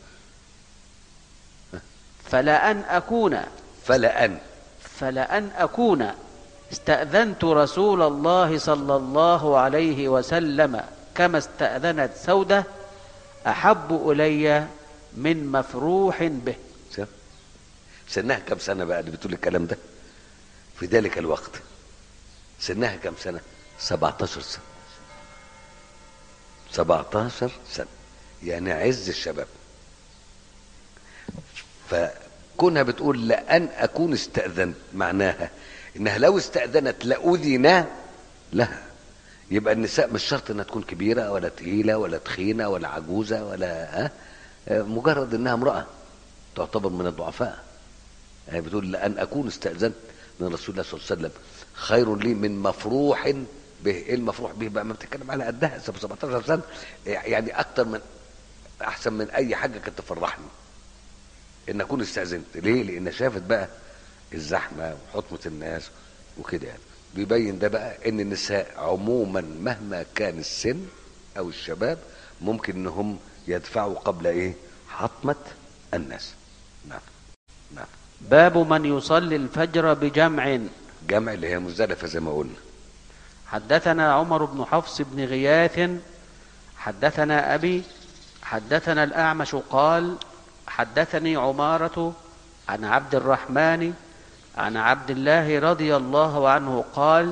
Speaker 2: فلأن أكون
Speaker 1: فلأن
Speaker 2: فلأن أكون استأذنت رسول الله صلى الله عليه وسلم كما استأذنت سودة أحب إلي من مفروح به.
Speaker 1: سنها كم سنة بقى اللي بتقول الكلام ده في ذلك الوقت؟ سنها كم سنة؟ سبعتاشر سنة. سبعتاشر سنة يعني عز الشباب. فكونها بتقول لأن أكون استأذنت معناها إنها لو استأذنت لأذن لها. يبقى النساء مش شرط إنها تكون كبيرة ولا تقيلة ولا تخينة ولا عجوزة ولا ها، مجرد إنها امرأة تعتبر من الضعفاء. يعني بتقول لأن أكون استأذنت من رسول الله صلى الله عليه وسلم خير لي من مفروح به. إيه المفروح به بقى؟ ما بتتكلم على قدها سبعتاشر سنة، يعني أكتر من أحسن من أي حاجة كانت تفرحني إن أكون استأذنت. ليه؟ لأن شافت بقى الزحمة وحطمة الناس وكده. يعني بيبين ده بقى إن النساء عموما مهما كان السن أو الشباب ممكن إنهم يدفعوا قبل إيه؟ حطمة الناس. نعم نعم.
Speaker 2: باب من يصلي الفجر بجمع.
Speaker 1: جمع اللي هي مزدلفة زي ما قلنا.
Speaker 2: حدثنا عمر بن حفص بن غياث حدثنا أبي حدثنا الأعمش قال: حدثني عمارة عن عبد الرحمن عن عبد الله رضي الله عنه قال: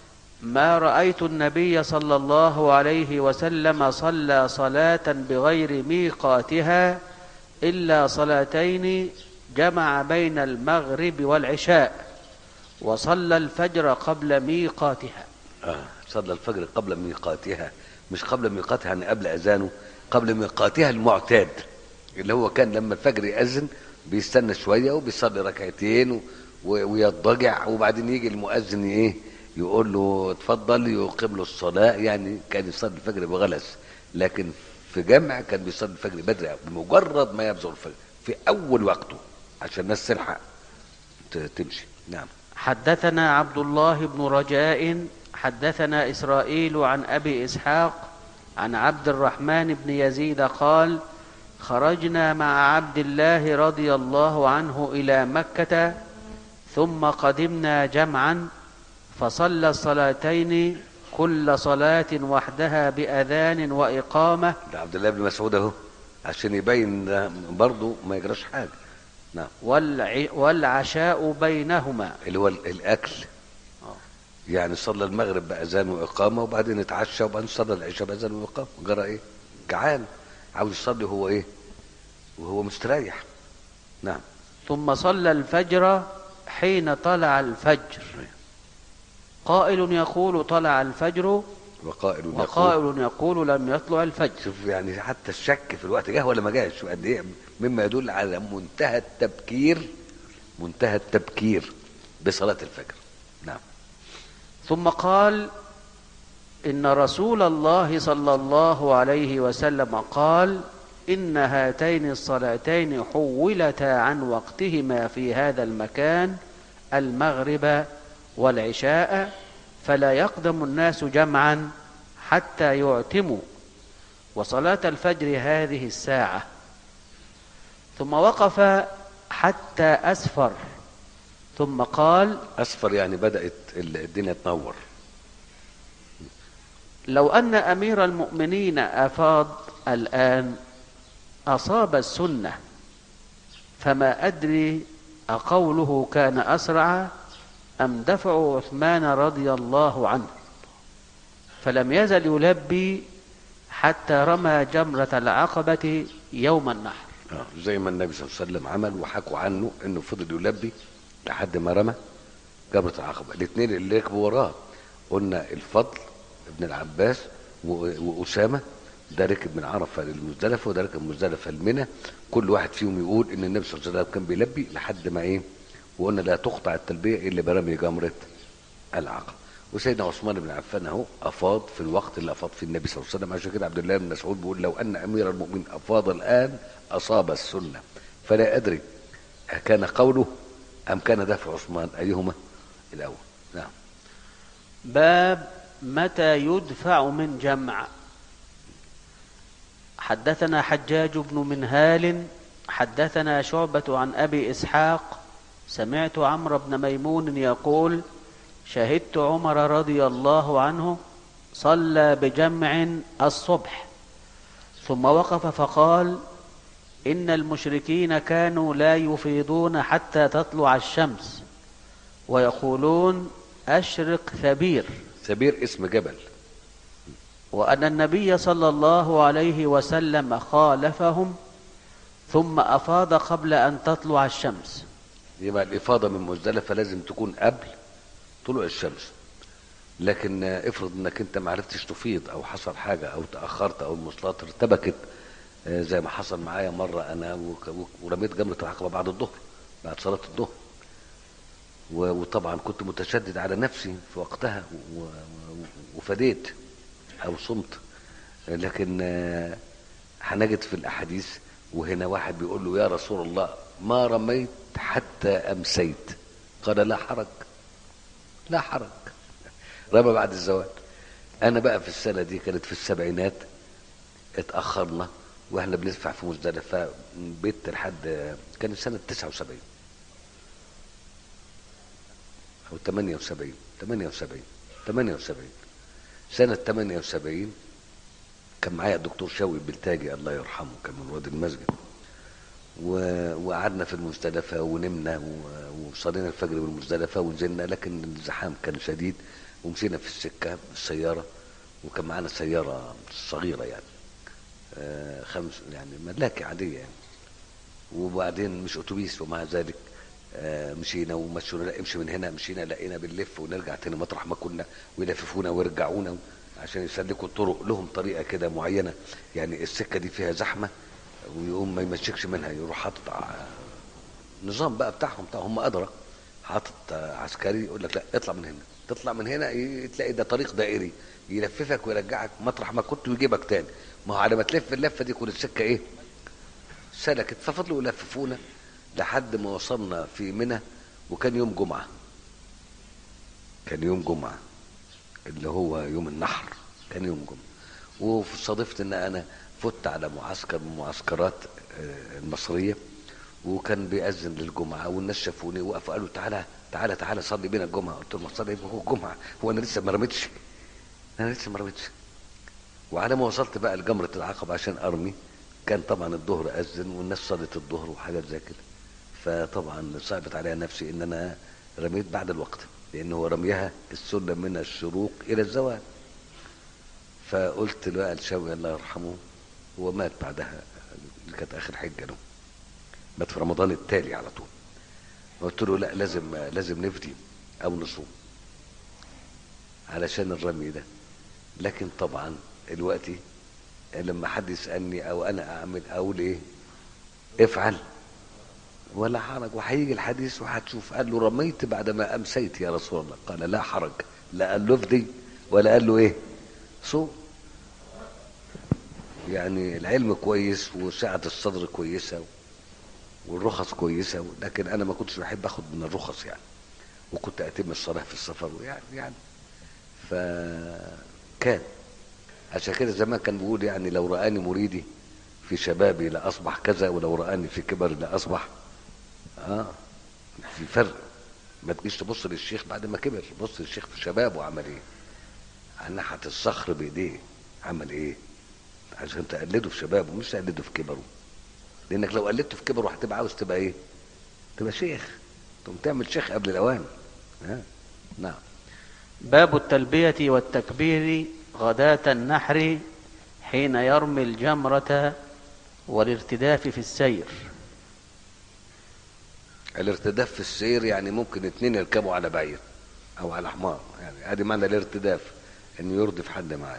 Speaker 2: ما رأيت النبي صلى الله عليه وسلم صلى صلاة بغير ميقاتها إلا صلاتين جمع بين المغرب والعشاء، وصلى الفجر قبل ميقاتها.
Speaker 1: آه صلى الفجر قبل ميقاتها، مش قبل ميقاتها يعني قبل أذانه، قبل ميقاتها المعتاد اللي هو كان لما الفجر يأذن بيستنى شوية وبيصلي ركعتين ويضجع، وبعدين يجي المؤذن ايه يقول له اتفضل يقيم له الصلاة. يعني كان يصلي الفجر بغلس، لكن في جمع كان بيصلي الفجر بدري بمجرد ما يبزغ الفجر في أول وقته عشان الناس تلحق تمشي. نعم.
Speaker 2: حدثنا عبد الله بن رجاء حدثنا إسرائيل عن أبي إسحاق عن عبد الرحمن بن يزيد قال: خرجنا مع عبد الله رضي الله عنه إلى مكة ثم قدمنا جمعا فصلى الصلاتين كل صلاة وحدها بأذان وإقامة.
Speaker 1: ده عبد الله بن مسعود اهو عشان يبين برضه ما يجراش حاجة. نعم.
Speaker 2: والع... والعشاء بينهما
Speaker 1: اللي هو الأكل. يعني صلى المغرب بأذان وإقامة وبعدين اتعشى وبعدين صلى العشاء بأذان وإقامة. جرى إيه؟ جعان عاوز يصلي هو إيه؟ وهو مستريح. نعم.
Speaker 2: ثم صلى الفجر حين طلع الفجر. قائل يقول طلع الفجر
Speaker 1: وقائل يقول,
Speaker 2: وقائل يقول لم يطلع الفجر.
Speaker 1: شوف يعني حتى الشك في الوقت جه ولا ما جاش قد ايه، مما يدل على منتهى التبكير منتهى التبكير بصلاة الفجر. نعم.
Speaker 2: ثم قال: إن رسول الله صلى الله عليه وسلم قال: إن هاتين الصلاتين حولتا عن وقتهما في هذا المكان المغرب والعشاء، فلا يقدم الناس جمعا حتى يعتموا، وصلاة الفجر هذه الساعة. ثم وقف حتى أسفر ثم قال:
Speaker 1: أسفر يعني بدأت الدنيا تنور.
Speaker 2: لو أن أمير المؤمنين أفاض الآن أصاب السنة، فما أدري أقوله كان أسرع أم دفع عثمان رضي الله عنه، فلم يزل يلبي حتى رمى جمرة العقبة يوم النحر.
Speaker 1: آه. زي ما النبي صلى الله عليه وسلم عمل وحكوا عنه انه فضل يلبي لحد ما رمى جمرة العقبة. الاثنين اللي ركبوا وراه قلنا الفضل ابن العباس وأسامة، ده ركب من عرفة للمزدلفة وده ركب من مزدلفة لمنى. كل واحد فيهم يقول ان النبي صلى الله عليه وسلم كان بيلبي لحد ما ايه، وقلنا لا تقطع التلبية الا برمي جمرة العقبة. وسيدنا عثمان بن عفان اهو افاض في الوقت اللي افاض فيه النبي صلى الله عليه وسلم. عشان كده عبد الله بن مسعود بيقول لو ان امير المؤمنين افاض الان اصاب السنة. فلا ادري كان قوله ام كان دافع عثمان، ايهما الاول. نعم.
Speaker 2: باب متى يدفع من جمع. حدثنا حجاج بن منهال حدثنا شعبة عن أبي إسحاق سمعت عمرو بن ميمون يقول شهدت عمر رضي الله عنه صلى بجمع الصبح ثم وقف فقال إن المشركين كانوا لا يفيضون حتى تطلع الشمس ويقولون أشرق ثبير.
Speaker 1: ثبير اسم جبل.
Speaker 2: وأن النبي صلى الله عليه وسلم خالفهم ثم أفاض قبل أن تطلع الشمس.
Speaker 1: يبقى الإفاضة من مزدلفة لازم تكون قبل طلوع الشمس. لكن افرض انك انت ما عرفتش تفيض او حصل حاجة او تأخرت او المواصلات ارتبكت، زي ما حصل معايا مرة انا ورميت جمرة العقبة بعد الظهر، بعد صلاة الظهر، وطبعا كنت متشدد على نفسي في وقتها وفديت او صمت. لكن هنجد في الاحاديث وهنا واحد بيقول له يا رسول الله ما رميت حتى امسيت، قال لا حرج لا حرج، رمى بعد الزوال. انا بقى في السنة دي كانت في السبعينات، اتأخرنا واحنا بندفع في مزدلفة بيت لحد كانت سنة تسعة وسبعين او ثمانية وسبعين ثمانية وسبعين ثمانية وسبعين سنة ثمانية وسبعين كان معايا الدكتور شوقي البلتاجي الله يرحمه، كان من رواد المسجد، وقعدنا في المزدلفة ونمنا وصلينا الفجر بالمزدلفة ونزلنا، لكن الزحام كان شديد ومشينا في السكة بالسيارة، وكان معانا سيارة صغيرة يعني آه خمس يعني ملاكي عادية يعني، وبعدين مش اتوبيس، ومع ذلك آه مشينا ومشونا، لا امشي من هنا، مشينا لقينا بنلف ونرجع تاني مطرح ما كنا ويلففونا ويرجعونا عشان يسلكوا الطرق. لهم طريقة كده معينة يعني السكة دي فيها زحمة ويقوم ما يمشيكش منها، يروح حاطط نظام بقى بتاعهم بتاع هم أدرى، حاطط عسكري يقول لك لا اطلع من هنا، تطلع من هنا تلاقي ده طريق دائري يلففك ويرجعك مطرح ما كنت ويجيبك تاني. ما هو على ما تلف اللفه دي كل السكه ايه سلكت. ففضلوا يلففونا لحد ما وصلنا في منى، وكان يوم جمعه، كان يوم جمعه اللي هو يوم النحر، كان يوم جمعه. وصادفت ان انا فت على معسكر من معسكرات المصريه، وكان بيأذن للجمعه والناس شافوني وقفوا قالوا تعالى تعالى تعالى صلي بينا الجمعه. قلت لهم صلي بينا الجمعه هو انا لسه ما رميتش، انا لسه ما رميتش. وعلى ما وصلت بقى لجمرة العقبة عشان ارمي كان طبعا الظهر اذن والناس صلت الظهر وحاجات زي كده، فطبعا صعبت عليها نفسي ان انا رميت بعد الوقت، لان هو رميها السنة من الشروق الى الزوال. فقلت له الشاوي الله يرحمه هو مات بعدها، اللي كانت اخر حجة له، مات في رمضان التالي على طول. قلت له لا لازم لازم نفدي او نصوم علشان الرمي ده. لكن طبعا دلوقتي لما حد يسألني او انا اعمل اقول ايه افعل ولا حرج، وهيجي الحديث وهتشوف. قال له رميت بعد ما امسيت يا رسول الله، قال لا حرج، لا قال له افدي ولا قال له ايه صوم. يعني العلم كويس وسعة الصدر كويسة والرخص كويسة، لكن انا ما كنتش بحب اخد من الرخص يعني، وكنت اتم الصلاة في السفر يعني يعني فكان عشان كده زمان كان بيقول يعني لو رآني مريدي في شبابي لأصبح كذا، ولو رآني في كبر لأصبح اه في فرق. ما تجيش تبص للشيخ بعد ما كبر، بص للشيخ في شبابه عمل ايه، نحت الصخر بايديه عمل ايه، عشان تقلده في شبابه مش تقلده في كبره. لانك لو قلدته في كبره هتبقى عاوز تبقى ايه، تبقى شيخ، تقوم تعمل شيخ قبل الاوان. ها نعم.
Speaker 2: باب التلبية والتكبير غداة النحر حين يرمي الجمرة والارتداف في السير.
Speaker 1: الارتداف في السير يعني ممكن اتنين يركبوا على بعير او على حمار، يعني ادي معنى الارتداف، انه يردف حد معاه.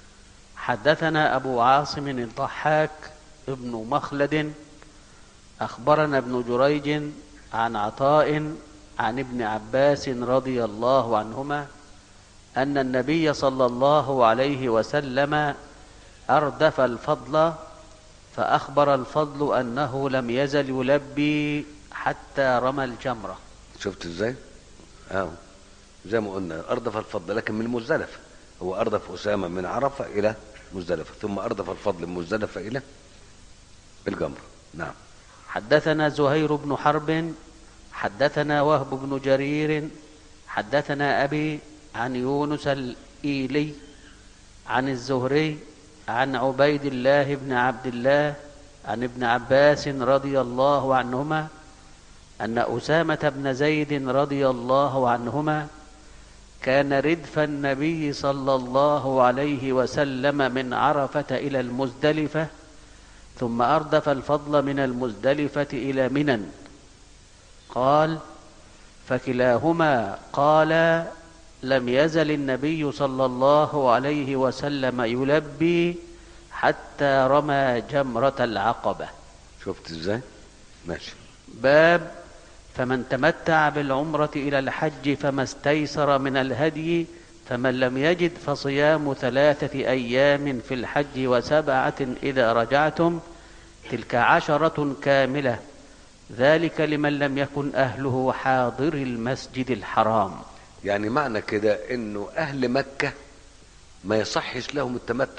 Speaker 2: حدثنا أبو عاصم الضحاك ابن مخلد أخبرنا ابن جريج عن عطاء عن ابن عباس رضي الله عنهما أن النبي صلى الله عليه وسلم أردف الفضل، فأخبر الفضل أنه لم يزل يلبي حتى رمى الجمرة.
Speaker 1: شفت ازاي؟ اه زي ما قلنا اردف الفضل، لكن من مزدلفه. هو اردف اسامه من عرفه الى مزدلفه، ثم اردف الفضل من مزدلفه الى الجمره. نعم.
Speaker 2: حدثنا زهير بن حرب حدثنا وهب بن جرير حدثنا أبي عن يونس الإيلي عن الزهري عن عبيد الله بن عبد الله عن ابن عباس رضي الله عنهما أن أسامة بن زيد رضي الله عنهما كان ردف النبي صلى الله عليه وسلم من عرفة إلى المزدلفة، ثم أردف الفضل من المزدلفة إلى منى. قال: فكلاهما قال: لم يزل النبي صلى الله عليه وسلم يلبي حتى رمى جمرة العقبة.
Speaker 1: شفت ازاي؟ ماشي.
Speaker 2: باب: فمن تمتع بالعمرة إلى الحج فما استيسر من الهدي، فمن لم يجد فصيام ثلاثة أيام في الحج وسبعة إذا رجعتم، تلك عشرة كاملة، ذلك لمن لم يكن أهله حاضر المسجد الحرام.
Speaker 1: يعني معنى كده انه اهل مكة ما يصحش لهم التمتع.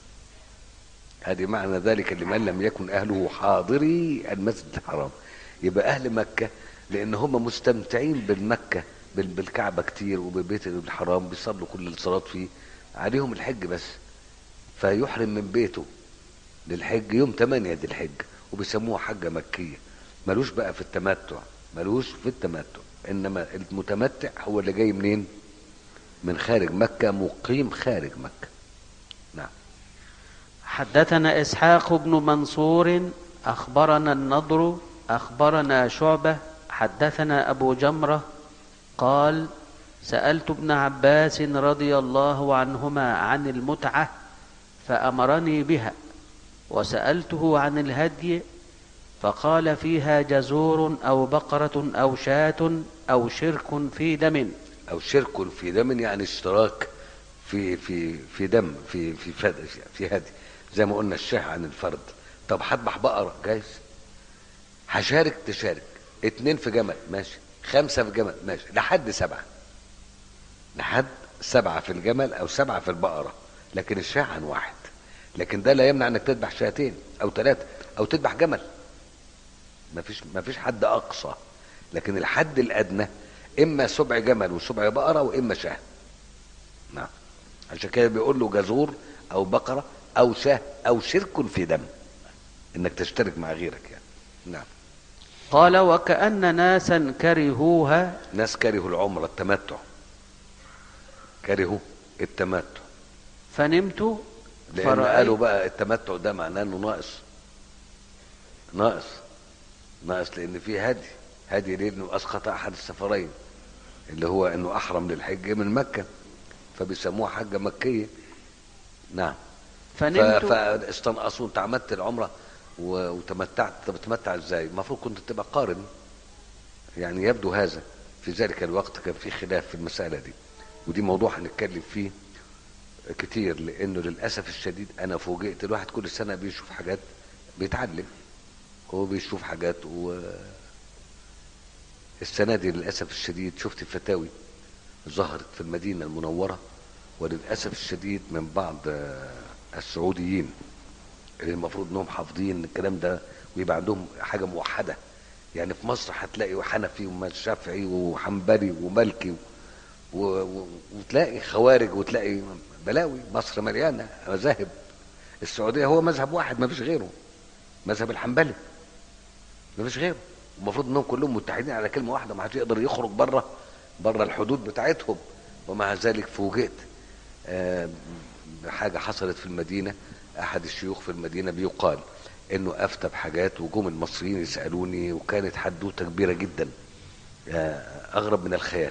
Speaker 1: هذه معنى ذلك لمن لم يكن اهله حاضري المسجد الحرام. يبقى اهل مكة لان هم مستمتعين بالمكة بالكعبة كتير وببيت الحرام، بيصلوا كل الصلاة فيه، عليهم الحج بس، فيحرم من بيته للحج يوم تمانية دي الحج، وبيسموها حجة مكية. ملوش بقى في التمتع، ملوش في التمتع. انما المتمتع هو اللي جاي منين؟ من خارج مكة، مقيم خارج مكة. نعم.
Speaker 2: حدثنا إسحاق بن منصور أخبرنا النضر أخبرنا شعبة حدثنا أبو جمرة قال: سألت ابن عباس رضي الله عنهما عن المتعة فأمرني بها، وسألته عن الهدي فقال: فيها جزور أو بقرة أو شاة أو شرك في دم.
Speaker 1: أو شرك في دم يعني اشتراك في في في دم في في فد في هدي، زي ما قلنا الشاه عن الفرد. طب هذبح بقرة جايز، هشارك تشارك، اتنين في جمل ماشي، خمسة في جمل ماشي، لحد سبعة، لحد سبعة في الجمل أو سبعة في البقرة، لكن الشاه عن واحد. لكن ده لا يمنع انك تذبح شاتين او ثلاثة او تذبح جمل، مفيش مفيش حد اقصى، لكن الحد الادنى اما سبع جمل وسبع بقرة واما شاه. نعم. عشان كده بيقول له جزور او بقرة او شاه او شرك في دم، انك تشترك مع غيرك يعني. نعم.
Speaker 2: قال: وكأن ناسا كرهوها.
Speaker 1: ناس كرهوا العمرة التمتع، كرهوا التمتع
Speaker 2: فنمت
Speaker 1: لان
Speaker 2: فرأيت.
Speaker 1: قالوا بقى التمتع ده معناه انه ناقص، ناقص ناقص لان فيه هدي. هدي ليه؟ انه اسقط احد السفرين اللي هو انه احرم للحج من مكة، فبيسموها حجة مكية. نعم.
Speaker 2: فنمت
Speaker 1: فاستنقصوا. انت عملت العمرة وتمتعت، طب تمتع ازاي؟ المفروض كنت تبقى قارن. يعني يبدو هذا في ذلك الوقت كان في خلاف في المسألة دي، ودي موضوع هنتكلم فيه كتير، لانه للاسف الشديد انا فوجئت الواحد كل سنة بيشوف حاجات، بيتعلم هو بيشوف حاجات. و السنة دي للاسف الشديد شفت فتاوي ظهرت في المدينة المنورة، وللاسف الشديد من بعض السعوديين اللي المفروض انهم حافظين الكلام ده ويبقى عندهم حاجة موحدة. يعني في مصر هتلاقي حنفي وشافعي وحنبلي ومالكي و... و... وتلاقي خوارج وتلاقي بلاوي. مصر مليانة مذاهب. السعودية هو مذهب واحد ما فيش غيره، مذهب الحنبلي ما فيش غيره. المفروض انهم كلهم متحدين على كلمة واحدة، ما حدش يقدر يخرج بره بره الحدود بتاعتهم. ومع ذلك فوجئت آه حاجة حصلت في المدينة. احد الشيوخ في المدينة بيقال انه افتى بحاجات، وجم المصريين يسالوني، وكانت حدوته كبيره جدا اغرب من الخيال،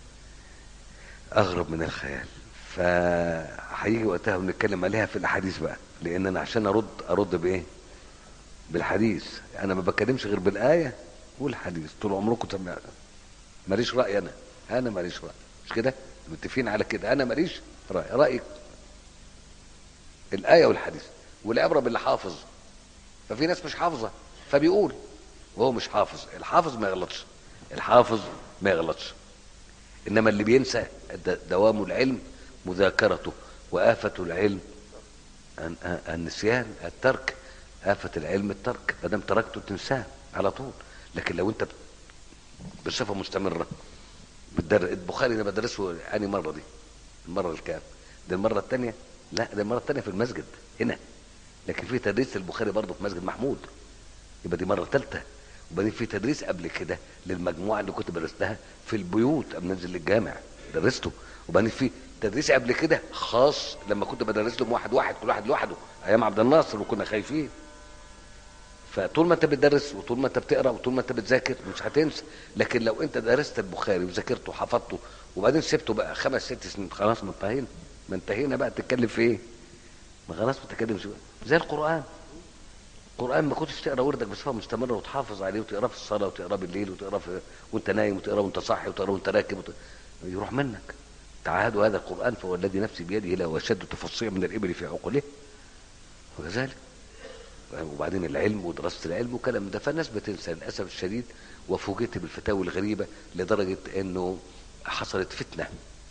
Speaker 1: اغرب من الخيال. فهيجي وقتها ونتكلم عليها في الاحاديث بقى، لان انا عشان ارد ارد بايه؟ بالحديث. انا ما بتكلمش غير بالايه والحديث. طول عمركم سمع ماليش راي، انا انا ماليش راي، مش كده؟ متفقين على كده، انا ماليش راي، رايك الايه والحديث، والعبره باللي حافظ. ففي ناس مش حافظه فبيقول، وهو مش حافظ. الحافظ ما يغلطش، الحافظ ما يغلطش، انما اللي بينسى دوام العلم مذاكرته، وآفة العلم النسيان، الترك. آفة العلم الترك، ما دام تركته تنساه على طول. لكن لو انت بصفه مستمره بتدرس البخاري، انا بدرسه اني مره دي المره الكام؟ دي المره الثانيه؟ لا، دي المره الثانيه في المسجد هنا، لكن في تدريس البخاري برضه في مسجد محمود، يبقى دي مره ثالثه. وبعدين في تدريس قبل كده للمجموعه اللي كنت بدرستها في البيوت قبل ننزل للجامع درسته. وبعدين في تدريس قبل كده خاص لما كنت بدرس لهم واحد واحد، كل واحد لوحده، ايام عبد الناصر، وكنا خايفين. فطول ما انت بتدرس وطول ما انت بتقرا وطول ما انت بتذاكر مش هتنسى. لكن لو انت درست البخاري وذاكرته وحفظته وبعدين سبته بقى خمس ست سنين، خلاص ما انتهينا، ما انتهينا بقى تتكلم في ايه؟ ما خلاص ما تتكلمش بقى. زي القران، القران ما كنتش تقرا وردك بصفه مستمره وتحافظ عليه وتقراه في الصلاه وتقراه بالليل وتقراه في... وانت نايم وتقراه وانت صاحي وتقراه وانت راكب وت... يروح منك. تعاهدوا هذا القران فهو الذي نفسي بيده له اشد تفصيلا من الابل في عقله، وكذلك. وبعدين العلم ودراسه العلم وكلام ده، فالناس بتنسى للاسف الشديد. وفوجئت بالفتاوى الغريبه لدرجه انه حصلت فتنه.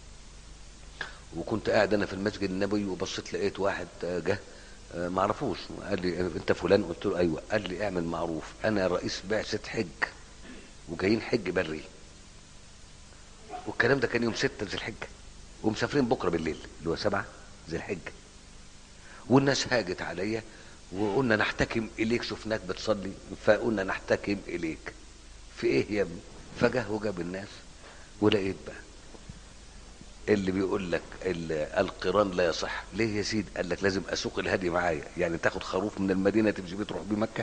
Speaker 1: وكنت قاعد انا في المسجد النبوي وبصيت لقيت واحد جه ما اعرفوش، قال لي انت فلان؟ قلت له ايوه. قال لي اعمل معروف، انا رئيس بعثه حج وجايين حج بري. والكلام ده كان يوم ستة ذي الحجه، ومسافرين بكره بالليل اللي هو سبعة ذي الحجه. والناس هاجت عليا وقلنا نحتكم اليك، شفناك بتصلي فقلنا نحتكم اليك. في ايه يا ابني؟ فجاه وجاب الناس، ولقيت بقى اللي بيقول لك القران لا يصح. ليه يا سيدي؟ قال لك لازم اسوق الهدي معايا، يعني تاخد خروف من المدينه تمشي بيه تروح بيه مكه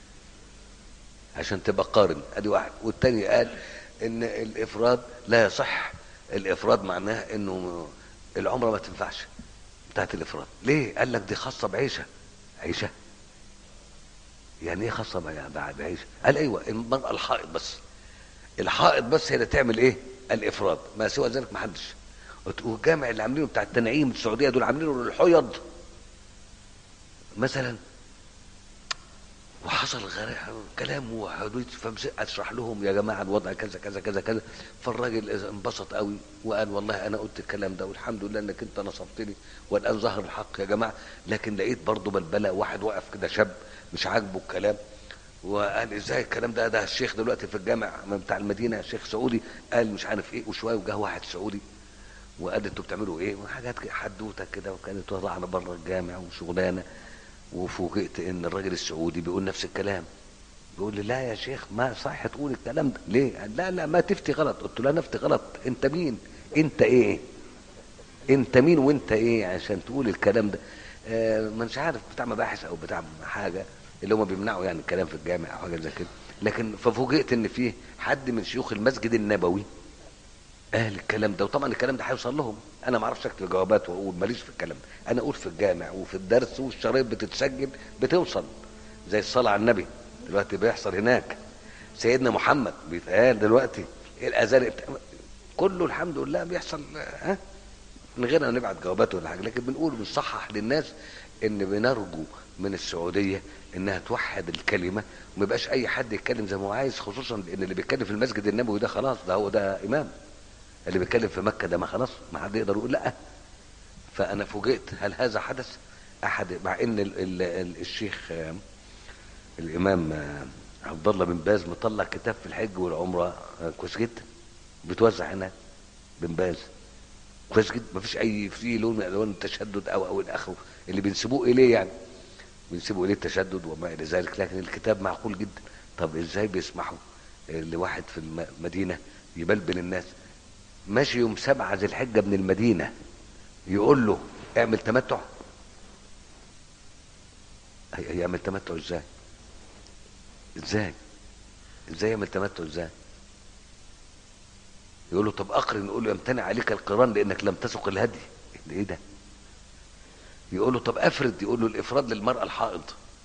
Speaker 1: عشان تبقى قارن. ادي واحد. والتاني قال ان الافراد لا يصح. الافراد معناه انه العمره ما تنفعش بتاعت الافراد. ليه؟ قال لك دي خاصه بعيشه. عيشه يعني ايه خاصه بعيشه؟ قال ايوه المراه الحائض بس، الحائض بس هي اللي تعمل ايه؟ الافراد، ما سوى ذلك ما حدش. والجامع اللي عاملينه بتاع التنعيم السعوديه دول عاملينه للحيض مثلا. وحصل كلام وحدود، فاشرح لهم يا جماعه الوضع كذا كذا كذا كذا. فالراجل انبسط قوي وقال والله انا قلت الكلام ده والحمد لله انك انت نصفتني والان ظهر الحق يا جماعه. لكن لقيت برضه بلبله، واحد وقف كده شاب مش عاجبه الكلام وقال ازاي الكلام ده؟ ده الشيخ دلوقتي في الجامع بتاع المدينه شيخ سعودي قال مش عارف ايه. وشويه وجاه واحد سعودي وقال انتوا بتعملوا ايه؟ وحاجات حدوته كده، وكانت طالعه بره الجامع وشغلانه. وفوجئت ان الراجل السعودي بيقول نفس الكلام، بيقول لي لا يا شيخ ما صح تقول الكلام ده. ليه؟ قال لا لا ما تفتي غلط. قلت له انا افتي غلط؟ انت مين؟ انت ايه؟ انت مين وانت ايه عشان تقول الكلام ده؟ آه مش عارف بتاع مباحث او بتاع حاجه اللي هم بيمنعوا يعني الكلام في الجامع او حاجه زي كده. لكن ففوجئت ان فيه حد من شيوخ المسجد النبوي قال الكلام ده. وطبعا الكلام ده هيوصل لهم، انا ما اعرفش اكتب جوابات واقول ماليش في الكلام ده. انا اقول في الجامع وفي الدرس والشرايط بتتسجل بتوصل، زي الصلاه على النبي دلوقتي بيحصل هناك، سيدنا محمد بيتقال دلوقتي، الاذان كله الحمد لله بيحصل ها من غير ان نبعت جوابات ولا حاجه. لكن بنقول بنصحح للناس ان بنرجو من السعوديه انها توحد الكلمه وما يبقاش اي حد يتكلم زي ما هو عايز، خصوصا لان اللي بيتكلم في المسجد النبوي ده خلاص ده هو ده امام. اللي بيتكلم في مكه ده ما خلاص ما حد يقدر يقول لا. فانا فوجئت هل هذا حدث؟ احد مع ان ال ال ال الشيخ الامام عبد الله بن باز مطلع كتاب في الحج والعمره كويس جدا بتوزع هناك. بن باز كويس جدا، ما فيش اي فيه لون من الوان التشدد او او الاخره اللي بينسبوه اليه، يعني بينسبوا اليه التشدد وما الى ذلك. لكن الكتاب معقول جدا. طب ازاي بيسمحوا لواحد في المدينه يبلبل الناس ماشي يوم سبعة ذي الحجة من المدينة يقول له اعمل تمتع؟ هي- هيعمل تمتع ازاي؟ ازاي ازاي يعمل تمتع ازاي؟ يقول له طب اقرن، يقول له يمتنع عليك القران لانك لم تسق الهدي. ده ايه ده؟ يقول له طب افرد، يقول له الافراد للمراه الحائض.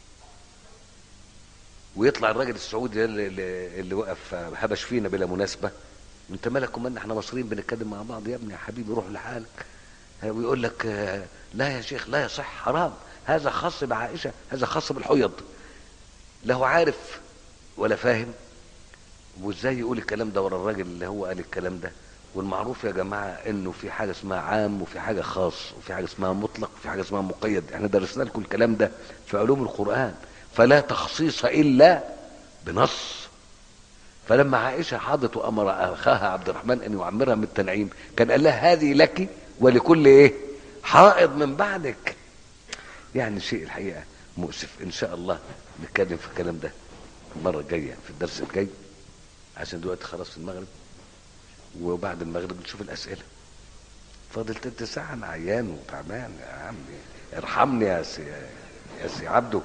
Speaker 1: ويطلع الراجل السعودي اللي, اللي اللي وقف هبش فينا بلا مناسبه، انت مالك ومالنا، احنا مصريين بنتكلم مع بعض يا ابني يا حبيبي روح لحالك. ويقول لك آه، لا يا شيخ لا يصح، حرام، هذا خاص بعائشه، هذا خاص بالحيض. لا هو عارف ولا فاهم. وازاي يقول الكلام ده ورا الراجل اللي هو قال الكلام ده؟ والمعروف يا جماعه انه في حاجه اسمها عام وفي حاجه خاص وفي حاجه اسمها مطلق وفي حاجه اسمها مقيد. احنا درسنا لكم الكلام ده في علوم القران. فلا تخصيص الا بنص. فلما عائشه حاضت وامر اخاها عبد الرحمن ان يعمرها من التنعيم، كان قال لها هذه لك ولكل ايه حائض من بعدك. يعني شيء الحقيقه مؤسف. ان شاء الله نتكلم في الكلام ده المره الجايه في الدرس الجاي، عشان دلوقتي خلاص المغرب، وبعد المغرب نشوف الاسئله. فاضل تلت ساعه، انا عيان وتعبان يا عمي، ارحمني يا سي يا سي عبده.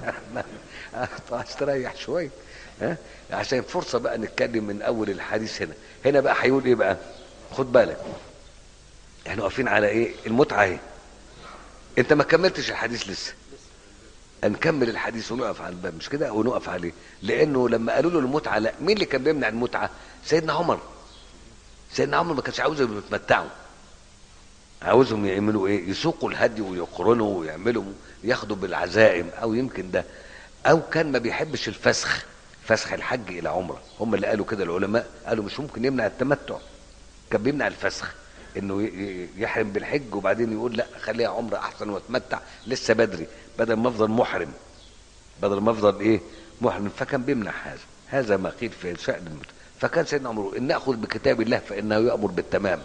Speaker 1: استريح شويه ها، عشان فرصه بقى نتكلم من اول الحديث. هنا هنا بقى هيقول ايه بقى؟ خد بالك، احنا واقفين على ايه؟ المتعه اهي. انت ما كملتش الحديث لسه. نكمل الحديث ونقف على الباب، مش كده؟ ونقف عليه. لانه لما قالوا له المتعه لا، مين اللي كان بيمنع المتعه؟ سيدنا عمر. سيدنا عمر ما كانش عاوزهم يتمتعوا، عاوزهم يعملوا ايه؟ يسوقوا الهدي ويقرنوا ويعملوا ياخدوا بالعزائم، او يمكن ده، او كان ما بيحبش الفسخ، فسخ الحج الى عمره. هم اللي قالوا كده العلماء، قالوا مش ممكن يمنع التمتع، كان بيمنع الفسخ، انه يحرم بالحج وبعدين يقول لا خليها عمره احسن واتمتع لسه بدري، بدل ما افضل محرم، بدل ما افضل ايه محرم. فكان بيمنع هذا. هذا ما قيل في شأن المتعة. فكان سيدنا عمر ان ناخذ بكتاب الله فانه يأمر بالتمام،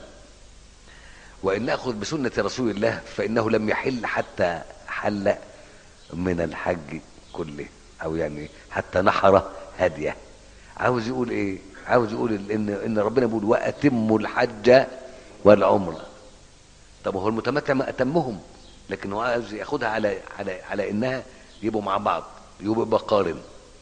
Speaker 1: وان ناخذ بسنة رسول الله فانه لم يحل حتى حل من الحج كله، او يعني حتى نحر هديه. عاوز يقول ايه؟ عاوز يقول ان ان ربنا بيقول واتموا الحج والعمره. طب هو المتمتع ما اتمهم، لكن هو عاوز ياخدها على على على انها يبقوا مع بعض، يبقى قارن.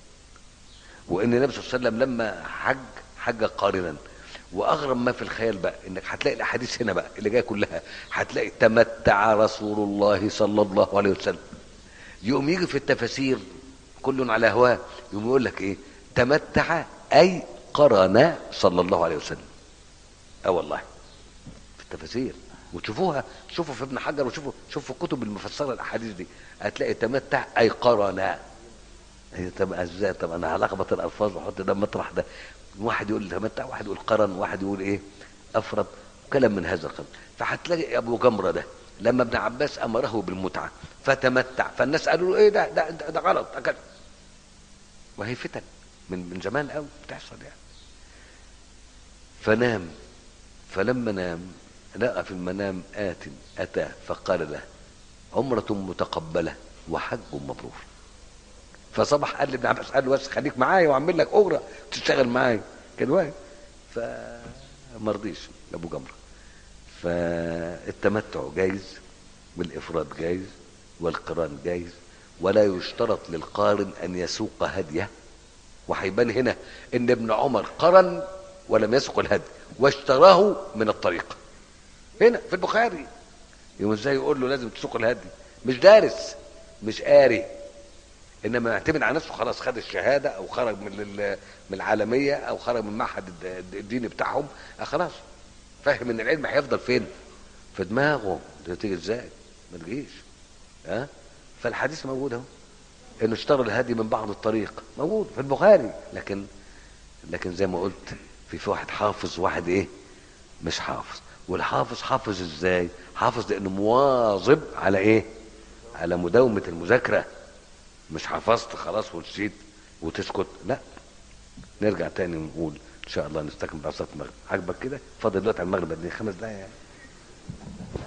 Speaker 1: وان النبي صلى الله عليه وسلم لما حج حج قارنا. واغرب ما في الخيال بقى انك هتلاقي الاحاديث هنا بقى اللي جايه كلها، هتلاقي تمتع رسول الله صلى الله عليه وسلم. يقوم يجي في التفاسير كل على هواه، يقوم يقول لك ايه؟ تمتع اي قرن صلى الله عليه وسلم. اه والله في التفاسير، وتشوفوها، شوفوا في ابن حجر وشوفوا شوفوا الكتب المفسره الاحاديث دي، هتلاقي تمتع اي قرن. هي طب ازاي؟ طب انا هلخبط الالفاظ واحط ده مطرح ده، واحد يقول تمتع، واحد يقول قرن، واحد يقول ايه افرد، كلام من هذا القبيل. فهتلاقي ابو جمره ده لما ابن عباس امره بالمتعه فتمتع، فالناس قالوا له ايه ده ده ده, ده غلط أكل. وهي فتن من من زمان قوي بتحصل يعني. فنام، فلما نام لقى في المنام آت أتاه فقال له عمرة متقبلة وحج مبرور. فصبح قال لابن عباس، قال له بس خليك معايا واعمل لك اجره تشتغل معايا، كان واقف. فما رضيش ابو جمره. فالتمتع جايز والافراد جايز والقران جايز، ولا يشترط للقارن ان يسوق هديه. وهيبان هنا ان ابن عمر قرن ولم يسوق الهدي واشتراه من الطريق هنا في البخاري. يقوم ازاي يقول له لازم تسوق الهدي؟ مش دارس مش قاري، انما يعتمد على نفسه. خلاص خد الشهاده او خرج من من العالميه او خرج من معهد الديني بتاعهم، خلاص فاهم ان العلم هيفضل فين؟ في دماغه. ده تيجي ازاي؟ ما تجيش. ها؟ فالحديث موجود اهو، انه اشترى الهدي من بعض الطريق، موجود في البخاري. لكن لكن زي ما قلت في في واحد حافظ وواحد ايه مش حافظ. والحافظ حافظ ازاي؟ حافظ لانه مواظب على ايه؟ على مداومه المذاكره. مش حفظت خلاص ونسيت وتسكت، لا. نرجع تاني ونقول ان شاء الله نستكمل بعد صلاه المغرب. عجبك كده؟ فاضل دلوقتي على المغرب قد ايه؟ خمس دقايق يعني.